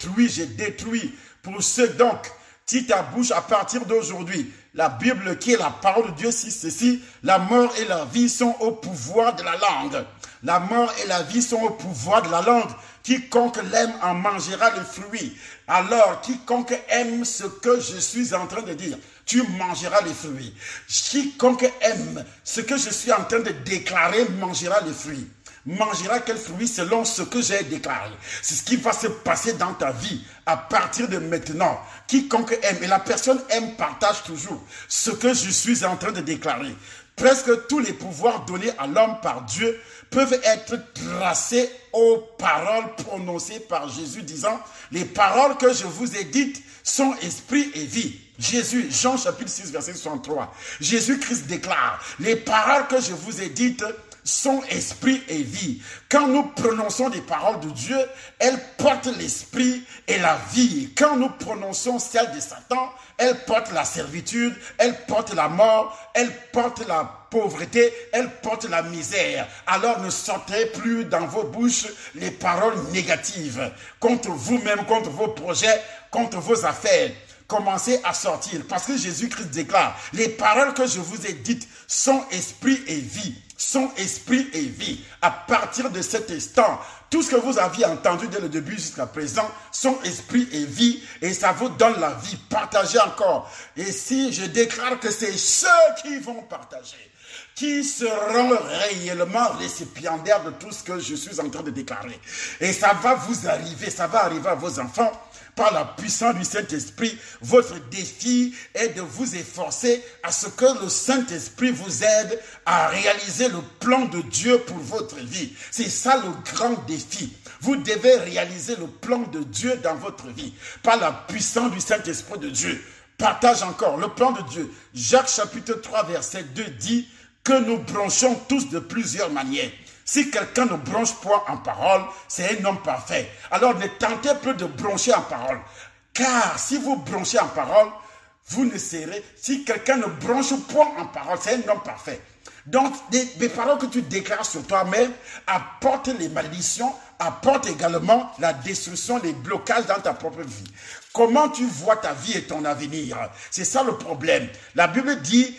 S1: détruis. Pour ceux donc, si ta bouche à partir d'aujourd'hui, la Bible qui est la parole de Dieu, si ceci, la mort et la vie sont au pouvoir de la langue. La mort et la vie sont au pouvoir de la langue. Quiconque l'aime en mangera le fruit. Alors, quiconque aime ce que je suis en train de dire, tu mangeras les fruits. Quiconque aime ce que je suis en train de déclarer, mangera les fruits. Mangera quel fruit selon ce que j'ai déclaré. C'est ce qui va se passer dans ta vie à partir de maintenant. Quiconque aime, et la personne aime, partage toujours ce que je suis en train de déclarer. Presque tous les pouvoirs donnés à l'homme par Dieu peuvent être tracés aux paroles prononcées par Jésus disant, les paroles que je vous ai dites sont esprit et vie. Jésus, Jean chapitre 6 verset 63. Jésus-Christ déclare, les paroles que je vous ai dites sont esprit et vie. Quand nous prononçons des paroles de Dieu, elles portent l'esprit et la vie. Quand nous prononçons celles de Satan, elles portent la servitude, elles portent la mort, elles portent la pauvreté, elles portent la misère. Alors ne sortez plus dans vos bouches les paroles négatives contre vous-même, contre vos projets, contre vos affaires. Commencez à sortir parce que Jésus-Christ déclare, les paroles que je vous ai dites sont esprit et vie. Sont esprit et vie. À partir de cet instant, tout ce que vous aviez entendu dès le début jusqu'à présent sont esprit et vie et ça vous donne la vie. Partagez encore. Et si je déclare que c'est ceux qui vont partager, qui seront réellement récipiendaires de tout ce que je suis en train de déclarer. Et ça va vous arriver, ça va arriver à vos enfants. Par la puissance du Saint-Esprit, votre défi est de vous efforcer à ce que le Saint-Esprit vous aide à réaliser le plan de Dieu pour votre vie. C'est ça le grand défi. Vous devez réaliser le plan de Dieu dans votre vie par la puissance du Saint-Esprit de Dieu. Partage encore le plan de Dieu. Jacques chapitre 3 verset 2 dit que nous bronchons tous de plusieurs manières. Si quelqu'un ne bronche point en parole, c'est un homme parfait. Alors ne tentez plus de broncher en parole. Car si vous bronchez en parole, vous ne serez... Si quelqu'un ne bronche point en parole, c'est un homme parfait. Donc, des paroles que tu déclares sur toi-même apportent les malédictions, apportent également la destruction, les blocages dans ta propre vie. Comment tu vois ta vie et ton avenir? C'est ça le problème. La Bible dit,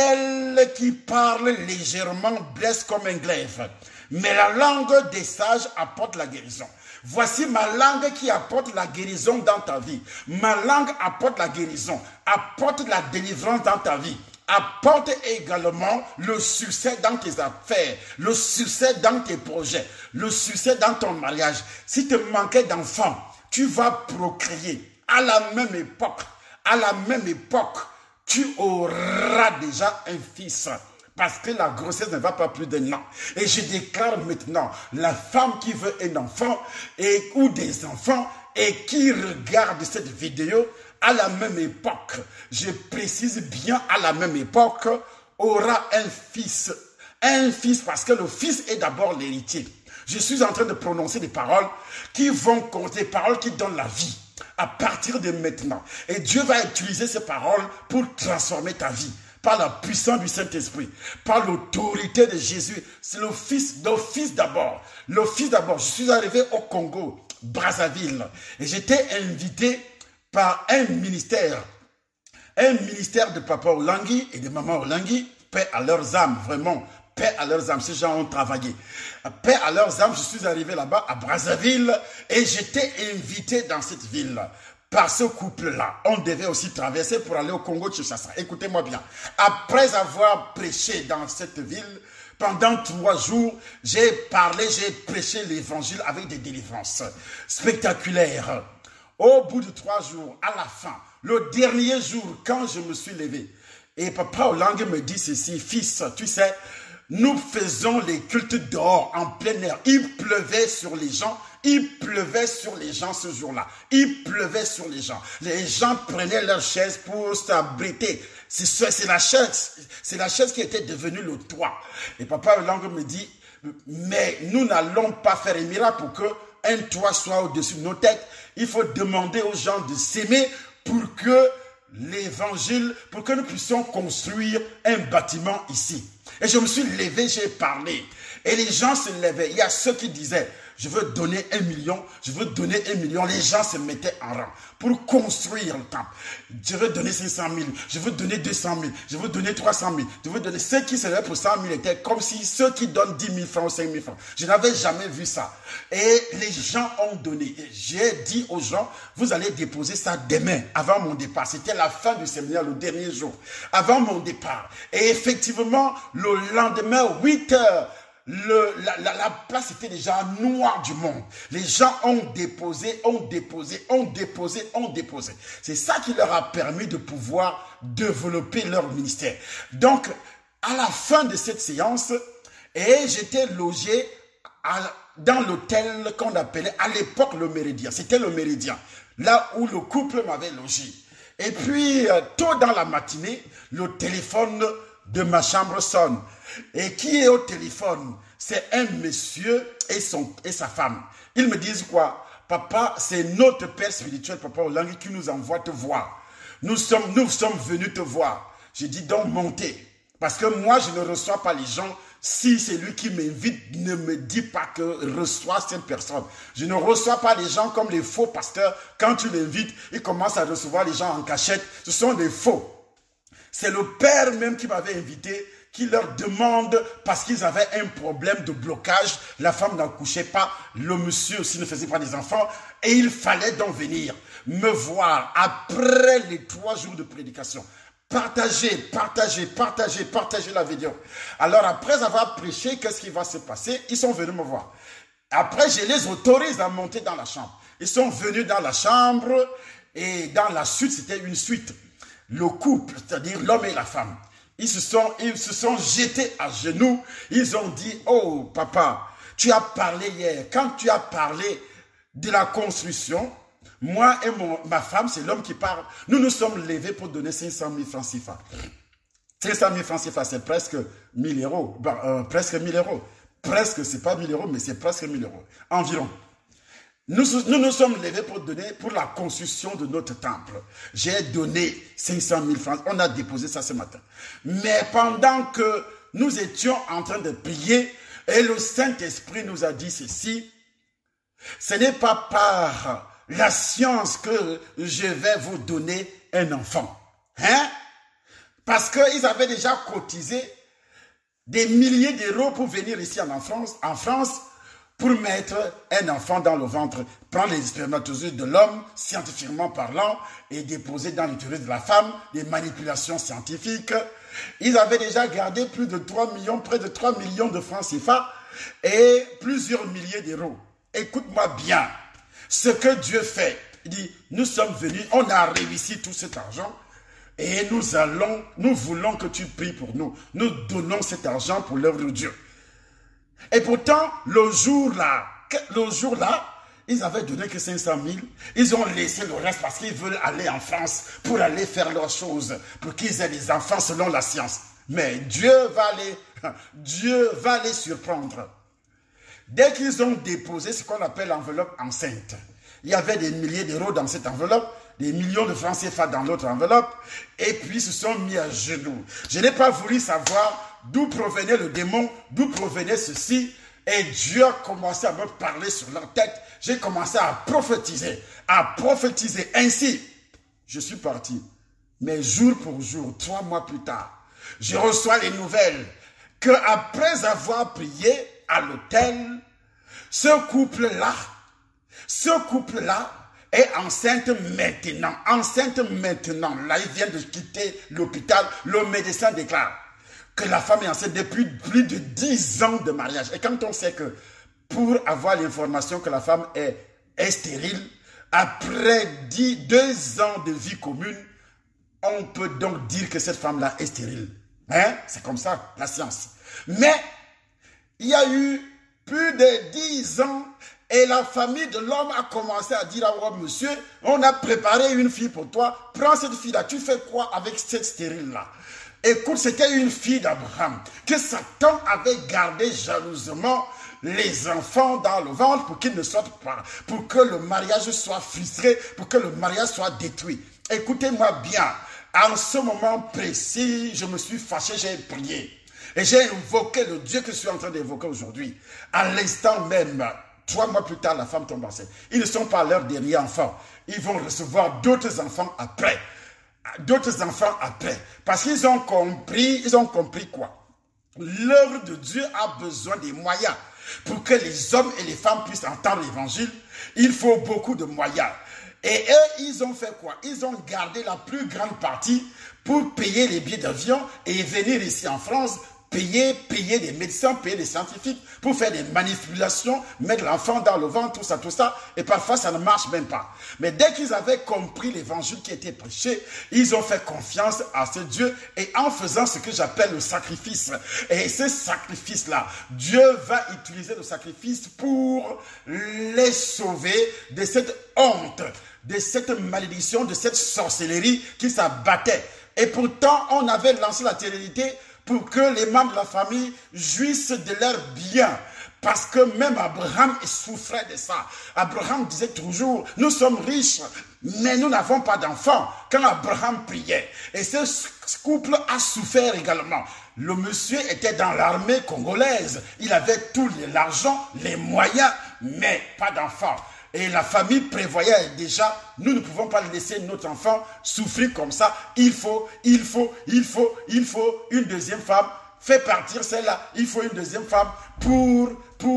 S1: tel qui parle légèrement blesse comme un glaive. Mais la langue des sages apporte la guérison. Voici ma langue qui apporte la guérison dans ta vie. Ma langue apporte la guérison, apporte la délivrance dans ta vie. Apporte également le succès dans tes affaires, le succès dans tes projets, le succès dans ton mariage. Si tu manquais d'enfants, tu vas procréer à la même époque, tu auras déjà un fils. Parce que la grossesse ne va pas plus d'un an. Et je déclare maintenant, la femme qui veut un enfant ou des enfants et qui regarde cette vidéo à la même époque, je précise bien à la même époque, aura un fils. Un fils parce que le fils est d'abord l'héritier. Je suis en train de prononcer des paroles qui vont compter, des paroles qui donnent la vie à partir de maintenant. Et Dieu va utiliser ces paroles pour transformer ta vie. Par la puissance du Saint-Esprit, par l'autorité de Jésus. C'est le Fils d'abord. Le Fils d'abord. Je suis arrivé au Congo, Brazzaville, et j'étais invité par un ministère de Papa Olangui et de Maman Olangui, paix à leurs âmes, vraiment, paix à leurs âmes. Ces gens ont travaillé. Paix à leurs âmes, je suis arrivé là-bas à Brazzaville et j'étais invité dans cette ville. Par ce couple-là, on devait aussi traverser pour aller au Congo-Kinshasa. Écoutez-moi bien. Après avoir prêché dans cette ville, pendant 3 jours, j'ai prêché l'évangile avec des délivrances spectaculaires. Au bout de 3 jours, à la fin, le dernier jour, quand je me suis levé, et Papa Olangui me dit ceci, fils, tu sais, nous faisons les cultes dehors, en plein air. Il pleuvait sur les gens. Il pleuvait sur les gens ce jour-là. Il pleuvait sur les gens. Les gens prenaient leurs chaises pour s'abriter. C'est la chaise qui était devenue le toit. Et papa Langue me dit, mais nous n'allons pas faire un miracle pour que un toit soit au-dessus de nos têtes. Il faut demander aux gens de s'aimer pour que l'évangile, pour que nous puissions construire un bâtiment ici. Et je me suis levé, j'ai parlé. Et les gens se levaient. Il y a ceux qui disaient, je veux donner 1 million, je veux donner 1 million. Les gens se mettaient en rang pour construire le temple. Je veux donner 500 000, je veux donner 200 000, je veux donner 300 000, je veux donner... Ceux qui se levaient pour 100 000 étaient comme si ceux qui donnent 10 000 francs ou 5 000 francs. Je n'avais jamais vu ça. Et les gens ont donné. J'ai dit aux gens, vous allez déposer ça demain, avant mon départ. C'était la fin du séminaire, le dernier jour, avant mon départ. Et effectivement, le lendemain, 8 heures, la place était déjà noire du monde. Les gens ont déposé. C'est ça qui leur a permis de pouvoir développer leur ministère. Donc, à la fin de cette séance, j'étais logé dans l'hôtel qu'on appelait à l'époque le Méridien. C'était le Méridien, là où le couple m'avait logé. Et puis, tôt dans la matinée, le téléphone de ma chambre sonne. Et qui est au téléphone? C'est un monsieur et sa femme. Ils me disent quoi? Papa, c'est notre père spirituel, Papa Olangi, qui nous envoie te voir. Nous sommes venus te voir. J'ai dit donc montez. Parce que moi, je ne reçois pas les gens si c'est lui qui m'invite ne me dit pas que reçoit cette personne. Je ne reçois pas les gens comme les faux pasteurs. Quand tu l'invites, ils commencent à recevoir les gens en cachette. Ce sont des faux. C'est le père même qui m'avait invité, qui leur demande, parce qu'ils avaient un problème de blocage, la femme n'accouchait pas, le monsieur aussi ne faisait pas des enfants, et il fallait donc venir me voir après les 3 jours de prédication. Partagez la vidéo. Alors après avoir prêché, qu'est-ce qui va se passer? Ils sont venus me voir. Après, je les autorise à monter dans la chambre. Ils sont venus dans la chambre, et dans la suite, c'était une suite. Le couple, c'est-à-dire l'homme et la femme, ils se sont jetés à genoux. Ils ont dit, oh papa, tu as parlé hier. Quand tu as parlé de la construction, moi et ma femme, c'est l'homme qui parle. Nous nous sommes levés pour donner 500 000 francs CFA. 500 000 francs CFA, c'est presque 1000 euros. Presque 1000 euros. Presque, c'est pas 1000 euros, mais c'est presque 1000 euros. Environ. Nous nous sommes levés pour donner pour la construction de notre temple. J'ai donné 500 000 francs. On a déposé ça ce matin. Mais pendant que nous étions en train de prier, et le Saint-Esprit nous a dit ceci, ce n'est pas par la science que je vais vous donner un enfant. Hein? Parce qu'ils avaient déjà cotisé des milliers d'euros pour venir ici en France, pour mettre un enfant dans le ventre, prendre les spermatozoïdes de l'homme, scientifiquement parlant, et déposer dans l'utérus de la femme, des manipulations scientifiques. Ils avaient déjà gardé plus de 3 millions, près de 3 millions de francs CFA et plusieurs milliers d'euros. Écoute-moi bien, ce que Dieu fait, il dit, nous sommes venus, on a réussi tout cet argent, et nous voulons que tu pries pour nous. Nous donnons cet argent pour l'œuvre de Dieu. Et pourtant, le jour-là, ils avaient donné que 500 000. Ils ont laissé le reste parce qu'ils veulent aller en France pour aller faire leurs choses, pour qu'ils aient des enfants selon la science. Mais Dieu va les surprendre. Dès qu'ils ont déposé ce qu'on appelle l'enveloppe enceinte, il y avait des milliers d'euros dans cette enveloppe, des millions de francs CFA dans l'autre enveloppe, et puis ils se sont mis à genoux. Je n'ai pas voulu savoir d'où provenait le démon, d'où provenait ceci, et Dieu a commencé à me parler sur leur tête. J'ai commencé à prophétiser ainsi. Je suis parti. Mais jour pour jour, 3 mois plus tard, je reçois les nouvelles que après avoir prié à l'hôtel, ce couple-là est enceinte maintenant. Là, il vient de quitter l'hôpital. Le médecin déclare que la femme est enceinte depuis plus de 10 ans de mariage. Et quand on sait que pour avoir l'information que la femme est stérile, après 2 ans de vie commune, on peut donc dire que cette femme-là est stérile. Hein? C'est comme ça, la science. Mais il y a eu plus de 10 ans Et la famille de l'homme a commencé à dire à l'homme, monsieur, on a préparé une fille pour toi, prends cette fille-là, tu fais quoi avec cette stérile-là? Écoute, c'était une fille d'Abraham, que Satan avait gardé jalousement les enfants dans le ventre pour qu'ils ne sortent pas, pour que le mariage soit frustré, pour que le mariage soit détruit. Écoutez-moi bien, en ce moment précis, je me suis fâché, j'ai prié. Et j'ai invoqué le Dieu que je suis en train d'invoquer aujourd'hui. À l'instant même, 3 mois plus tard, la femme tombe enceinte. Ils ne sont pas leurs derniers enfants. Ils vont recevoir d'autres enfants après. D'autres enfants après. Parce qu'ils ont compris quoi? L'œuvre de Dieu a besoin des moyens. Pour que les hommes et les femmes puissent entendre l'évangile, il faut beaucoup de moyens. Et eux, ils ont fait quoi? Ils ont gardé la plus grande partie pour payer les billets d'avion et venir ici en France, payer des médecins, payer des scientifiques pour faire des manipulations, mettre l'enfant dans le ventre, tout ça. Et parfois, ça ne marche même pas. Mais dès qu'ils avaient compris l'évangile qui était prêché, ils ont fait confiance à ce Dieu et en faisant ce que j'appelle le sacrifice. Et ce sacrifice-là, Dieu va utiliser le sacrifice pour les sauver de cette honte, de cette malédiction, de cette sorcellerie qui s'abattait. Et pourtant, on avait lancé la télérité pour que les membres de la famille jouissent de leurs biens. Parce que même Abraham souffrait de ça. Abraham disait toujours, nous sommes riches, mais nous n'avons pas d'enfants. Quand Abraham priait, et ce couple a souffert également. Le monsieur était dans l'armée congolaise. Il avait tout l'argent, les moyens, mais pas d'enfants. Et la famille prévoyait déjà, nous ne pouvons pas laisser notre enfant souffrir comme ça. Il faut une deuxième femme. Fais partir celle-là. Il faut une deuxième femme pour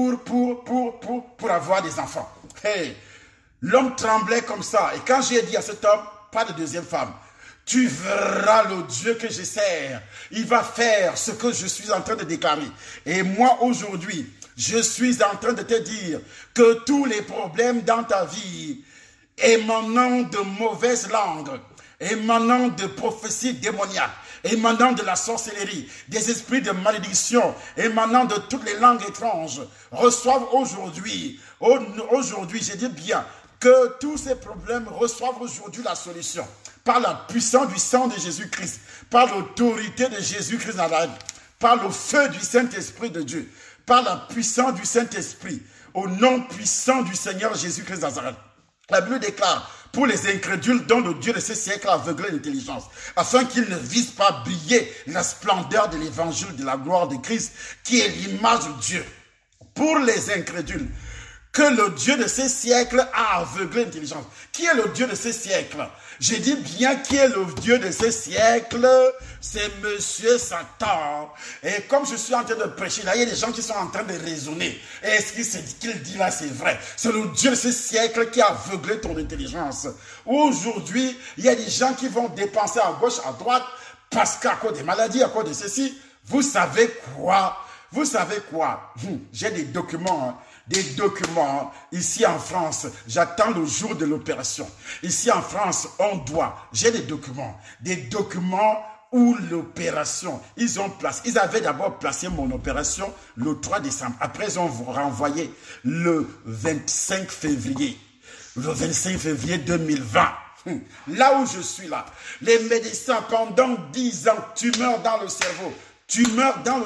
S1: avoir des enfants. Hey, l'homme tremblait comme ça. Et quand j'ai dit à cet homme, pas de deuxième femme, tu verras le Dieu que je sers. Il va faire ce que je suis en train de déclarer. Et moi, aujourd'hui, je suis en train de te dire que tous les problèmes dans ta vie, émanant de mauvaises langues, émanant de prophéties démoniaques, émanant de la sorcellerie, des esprits de malédiction, émanant de toutes les langues étranges, reçoivent aujourd'hui, j'ai dit bien, que tous ces problèmes reçoivent aujourd'hui la solution. Par la puissance du sang de Jésus-Christ, par l'autorité de Jésus-Christ Nazareth, par le feu du Saint-Esprit de Dieu, par la puissance du Saint-Esprit, au nom puissant du Seigneur Jésus-Christ Nazareth. La Bible déclare, pour les incrédules dont le Dieu de ce siècle a aveuglé l'intelligence, afin qu'ils ne visent pas briller la splendeur de l'évangile de la gloire de Christ, qui est l'image de Dieu. Pour les incrédules, que le Dieu de ce siècle a aveuglé l'intelligence. Qui est le Dieu de ce siècle? Je dis bien qui est le Dieu de ce siècle, c'est Monsieur Satan. Et comme je suis en train de prêcher, là, il y a des gens qui sont en train de raisonner. Est-ce qu'il dit là, c'est vrai? C'est le Dieu de ce siècle qui a aveuglé ton intelligence. Aujourd'hui, il y a des gens qui vont dépenser à gauche, à droite, parce qu'à cause des maladies, à cause de ceci. Vous savez quoi? Vous savez quoi? J'ai des documents, ici en France. J'attends le jour de l'opération. Ici en France, j'ai des documents où l'opération, ils avaient d'abord placé mon opération le 3 décembre. Après, ils ont renvoyé le 25 février. Le 25 février 2020. Là où je suis là, les médecins, pendant 10 ans, tumeurs dans le cerveau. Tu meurs dans le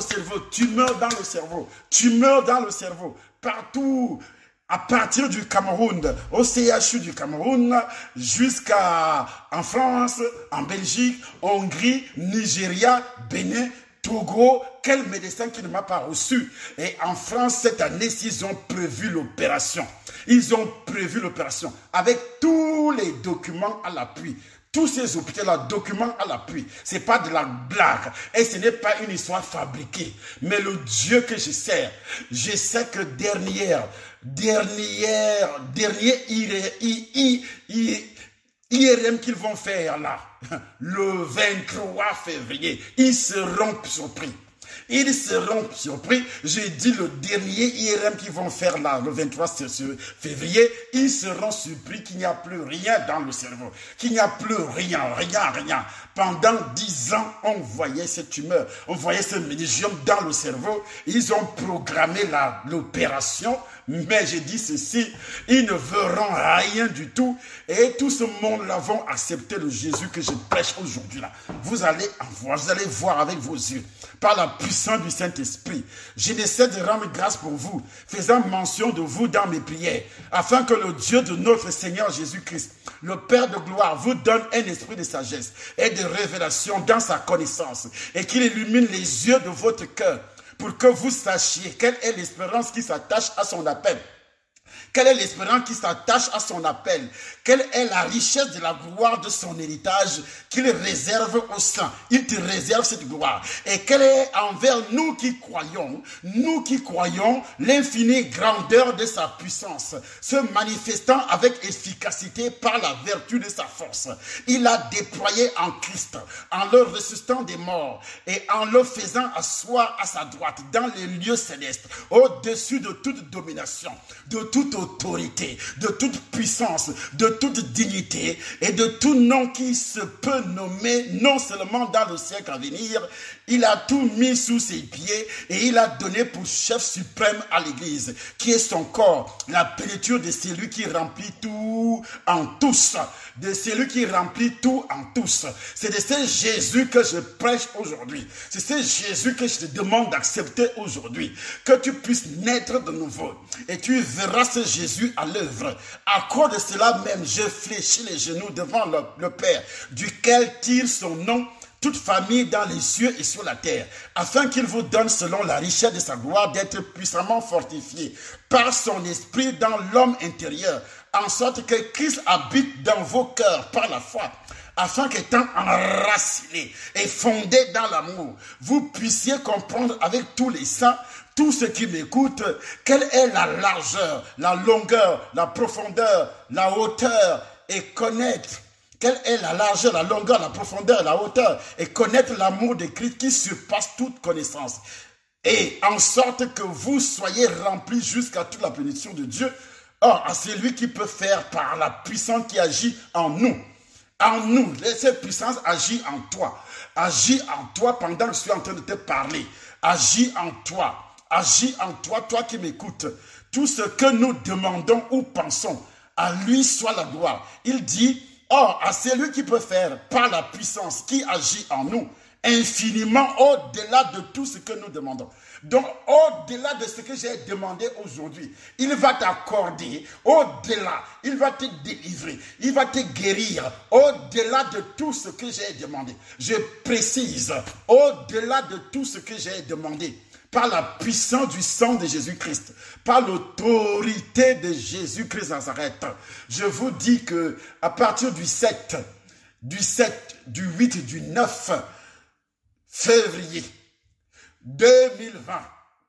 S1: cerveau, partout, à partir du Cameroun, au CHU du Cameroun, jusqu'à en France, en Belgique, Hongrie, Nigeria, Bénin, Togo, quel médecin qui ne m'a pas reçu? Et en France, cette année, ils ont prévu l'opération. Avec tous les documents à l'appui. Tous ces hôpitaux-là, documents à l'appui. Ce n'est pas de la blague. Et ce n'est pas une histoire fabriquée. Mais le Dieu que je sais que dernier IRM qu'ils vont faire là, le 23 février, ils seront surpris. Ils seront surpris. J'ai dit le dernier IRM qu'ils vont faire là, le 23 février, ils seront surpris qu'il n'y a plus rien dans le cerveau. Qu'il n'y a plus rien. Pendant 10 ans, on voyait cette tumeur, on voyait ce méningiome dans le cerveau. Ils ont programmé l'opération, mais j'ai dit ceci, ils ne verront rien du tout. Et tout ce monde-là vont accepter le Jésus que je prêche aujourd'hui là. Vous allez voir avec vos yeux, par la puissance du Saint-Esprit. Je décide de rendre grâce pour vous, faisant mention de vous dans mes prières, afin que le Dieu de notre Seigneur Jésus-Christ, le Père de gloire, vous donne un esprit de sagesse et de révélation dans sa connaissance, et qu'il illumine les yeux de votre cœur, pour que vous sachiez quelle est l'espérance qui s'attache à son appel. Quelle est l'espérance qui s'attache à son appel? Quelle est la richesse de la gloire de son héritage qu'il réserve aux saints? Il te réserve cette gloire. Et quelle est envers nous qui croyons, l'infinie grandeur de sa puissance, se manifestant avec efficacité par la vertu de sa force. Il a déployé en Christ, en le ressuscitant des morts et en le faisant asseoir à sa droite dans les lieux célestes, au-dessus de toute domination, de toute autorité, de toute puissance, de toute dignité et de tout nom qui se peut nommer, non seulement dans le siècle à venir. Il a tout mis sous ses pieds et il a donné pour chef suprême à l'Église, qui est son corps, la plénitude de celui qui remplit tout en tous. De celui qui remplit tout en tous. C'est de ce Jésus que je prêche aujourd'hui. C'est ce Jésus que je te demande d'accepter aujourd'hui. Que tu puisses naître de nouveau. Et tu verras ce Jésus à l'œuvre. À cause de cela même, je fléchis les genoux devant le Père, duquel tire son nom toute famille dans les cieux et sur la terre, afin qu'il vous donne selon la richesse de sa gloire d'être puissamment fortifié par son esprit dans l'homme intérieur, en sorte que Christ habite dans vos cœurs par la foi, afin qu'étant enraciné et fondé dans l'amour, vous puissiez comprendre avec tous les saints, tous ceux qui m'écoutent, quelle est la largeur, la longueur, la profondeur, la hauteur, et connaître quelle est la largeur, la longueur, la profondeur, la hauteur, et connaître l'amour de Christ qui surpasse toute connaissance. Et en sorte que vous soyez remplis jusqu'à toute la plénitude de Dieu. Or, à celui qui peut faire par la puissance qui agit en nous. En nous, cette puissance agit en toi. Agit en toi pendant que je suis en train de te parler. Agit en toi. Agis en toi, toi qui m'écoutes. Tout ce que nous demandons ou pensons, à lui soit la gloire. Il dit, or, à celui qui peut faire par la puissance qui agit en nous, infiniment au-delà de tout ce que nous demandons. Donc, au-delà de ce que j'ai demandé aujourd'hui, il va t'accorder, au-delà, il va te délivrer, il va te guérir, au-delà de tout ce que j'ai demandé. Je précise, au-delà de tout ce que j'ai demandé, par la puissance du sang de Jésus-Christ, par l'autorité de Jésus-Christ Nazareth, je vous dis que à partir du 7, du 8, du 9 février 2020,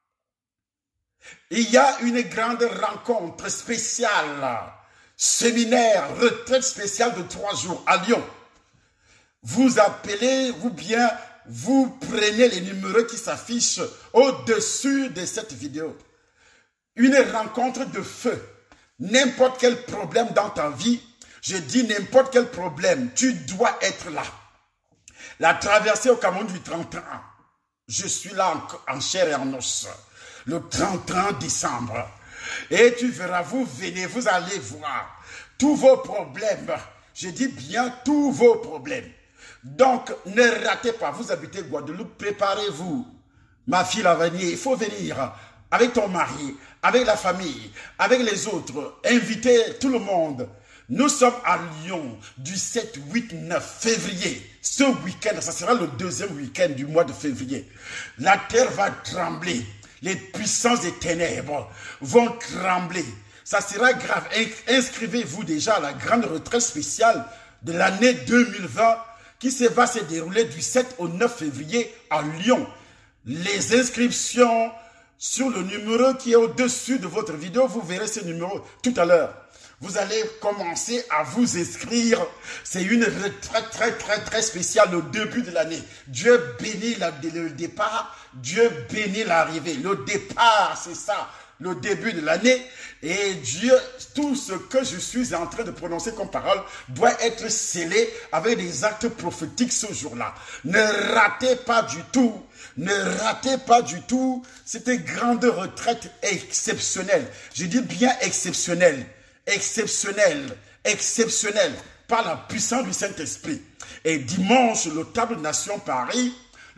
S1: il y a une grande rencontre spéciale, séminaire, retraite spéciale de 3 jours à Lyon. Vous appelez, ou bien vous prenez les numéros qui s'affichent au-dessus de cette vidéo. Une rencontre de feu. N'importe quel problème dans ta vie, je dis n'importe quel problème, tu dois être là. La traversée au Cameroun du 31, je suis là en chair et en os, le 31 décembre. Et tu verras, vous venez, vous allez voir tous vos problèmes. Je dis bien tous vos problèmes. Donc, ne ratez pas, vous habitez Guadeloupe, préparez-vous. Ma fille va venir, il faut venir avec ton mari, avec la famille, avec les autres. Invitez tout le monde. Nous sommes à Lyon du 7, 8, 9 février. Ce week-end, ça sera le 2e week-end du mois de février. La terre va trembler. Les puissances des ténèbres vont trembler. Ça sera grave. Inscrivez-vous déjà à la grande retraite spéciale de l'année 2020 qui va se dérouler du 7 au 9 février à Lyon. Les inscriptions sur le numéro qui est au-dessus de votre vidéo, vous verrez ce numéro tout à l'heure. Vous allez commencer à vous inscrire. C'est une retraite très spéciale au début de l'année. Dieu bénit le départ, Dieu bénit l'arrivée. Le départ, c'est ça, le début de l'année. Et Dieu, tout ce que je suis en train de prononcer comme parole doit être scellé avec des actes prophétiques ce jour-là. Ne ratez pas du tout. Ne ratez pas du tout cette grande retraite exceptionnelle. Je dis bien exceptionnelle. Exceptionnelle, exceptionnelle, par la puissance du Saint-Esprit. Et dimanche, le Temple Nation Paris,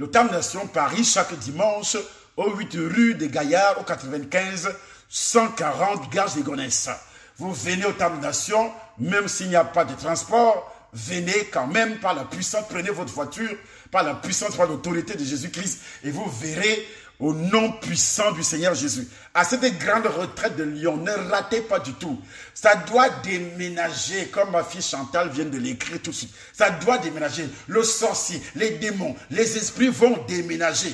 S1: chaque dimanche, au 8 rue des Gaillards, au 95 140 Garges des Gonesse. Vous venez au Temple Nation, même s'il n'y a pas de transport, venez quand même par la puissance, prenez votre voiture, par la puissance, par l'autorité de Jésus-Christ, et vous verrez au nom puissant du Seigneur Jésus. À cette grande retraite de Lyon, ne ratez pas du tout. Ça doit déménager, comme ma fille Chantal vient de l'écrire tout de suite. Ça doit déménager. Le sorcier, les démons, les esprits vont déménager.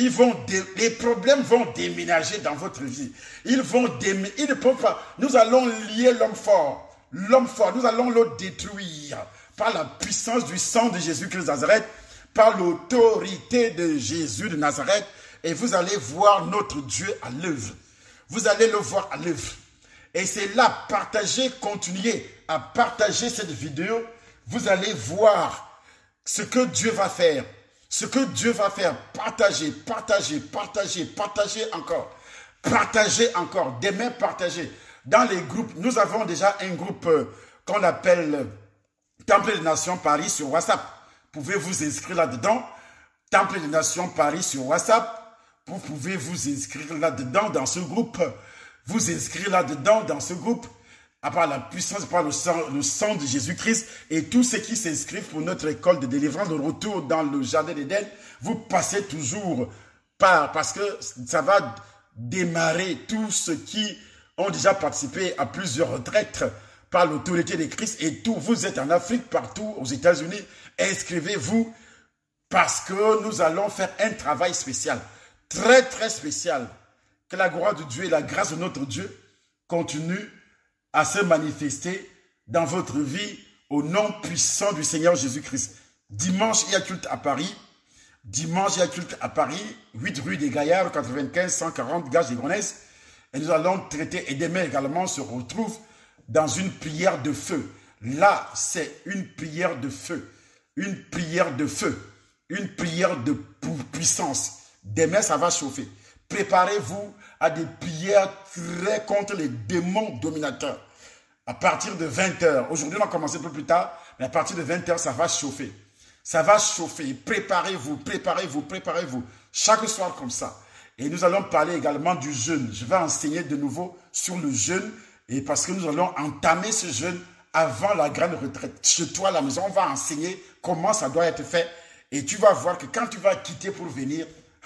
S1: Les problèmes vont déménager dans votre vie. Ils ne peuvent pas. Nous allons lier l'homme fort. L'homme fort, nous allons le détruire par la puissance du sang de Jésus-Christ de Nazareth, par l'autorité de Jésus de Nazareth. Et vous allez voir notre Dieu à l'œuvre. Vous allez le voir à l'œuvre. Et c'est là, continuez à partager cette vidéo. Vous allez voir ce que Dieu va faire. Ce que Dieu va faire. Partagez, partagez, partagez, partagez encore. Partagez encore. Demain, partagez. Dans les groupes, nous avons déjà un groupe qu'on appelle Temple des Nations Paris sur WhatsApp. Vous pouvez vous inscrire là-dedans. Temple des Nations Paris sur WhatsApp. Vous pouvez vous inscrire là-dedans dans ce groupe. Vous inscrire là-dedans dans ce groupe. À part la puissance, par le sang de Jésus-Christ. Et tous ceux qui s'inscrivent pour notre école de délivrance, de retour dans le jardin d'Éden, vous passez toujours parce que ça va démarrer tous ceux qui ont déjà participé à plusieurs retraites par l'autorité de Christ. Et tout, vous êtes en Afrique, partout, aux États-Unis. Inscrivez-vous parce que nous allons faire un travail spécial. Très spécial. Que la gloire de Dieu et la grâce de notre Dieu continuent à se manifester dans votre vie au nom puissant du Seigneur Jésus-Christ. Dimanche, il y a culte à Paris. Dimanche, il y a culte à Paris, 8 rue des Gaillards, 95 140 Garges des Gonesse. Et nous allons traiter, et demain également, on se retrouve dans une prière de feu. Là, c'est une prière de feu. Une prière de feu. Une prière de puissance. Demain, ça va chauffer. Préparez-vous à des prières très contre les démons dominateurs. À partir de 20h. Aujourd'hui, on va commencer un peu plus tard. Mais à partir de 20h, ça va chauffer. Ça va chauffer. Préparez-vous, préparez-vous, préparez-vous. Chaque soir comme ça. Et nous allons parler également du jeûne. Je vais enseigner de nouveau sur le jeûne. Et parce que nous allons entamer ce jeûne avant la grande retraite. Chez toi à la maison, on va enseigner comment ça doit être fait. Et tu vas voir que quand tu vas quitter pour venir,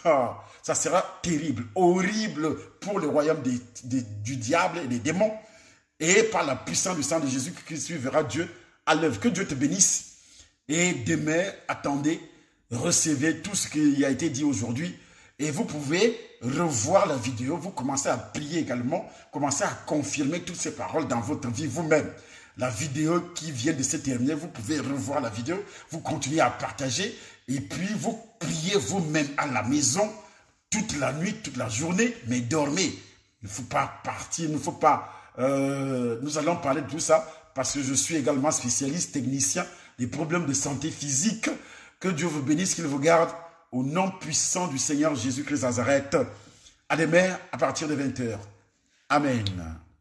S1: ça sera terrible, horrible pour le royaume du diable et des démons. Et par la puissance du sang de Jésus, Christ verra Dieu à l'œuvre. Que Dieu te bénisse. Et demain, attendez, recevez tout ce qui a été dit aujourd'hui. Et vous pouvez revoir la vidéo. Vous commencez à prier également. Commencez à confirmer toutes ces paroles dans votre vie vous-même. La vidéo qui vient de se terminer, vous pouvez revoir la vidéo. Vous continuez à partager. Et puis, vous priez vous-même à la maison toute la nuit, toute la journée. Mais dormez. Il ne faut pas partir. Il ne faut pas... nous allons parler de tout ça parce que je suis également spécialiste, technicien des problèmes de santé physique. Que Dieu vous bénisse, qu'il vous garde au nom puissant du Seigneur Jésus-Christ Nazareth. À demain à partir de 20h. Amen.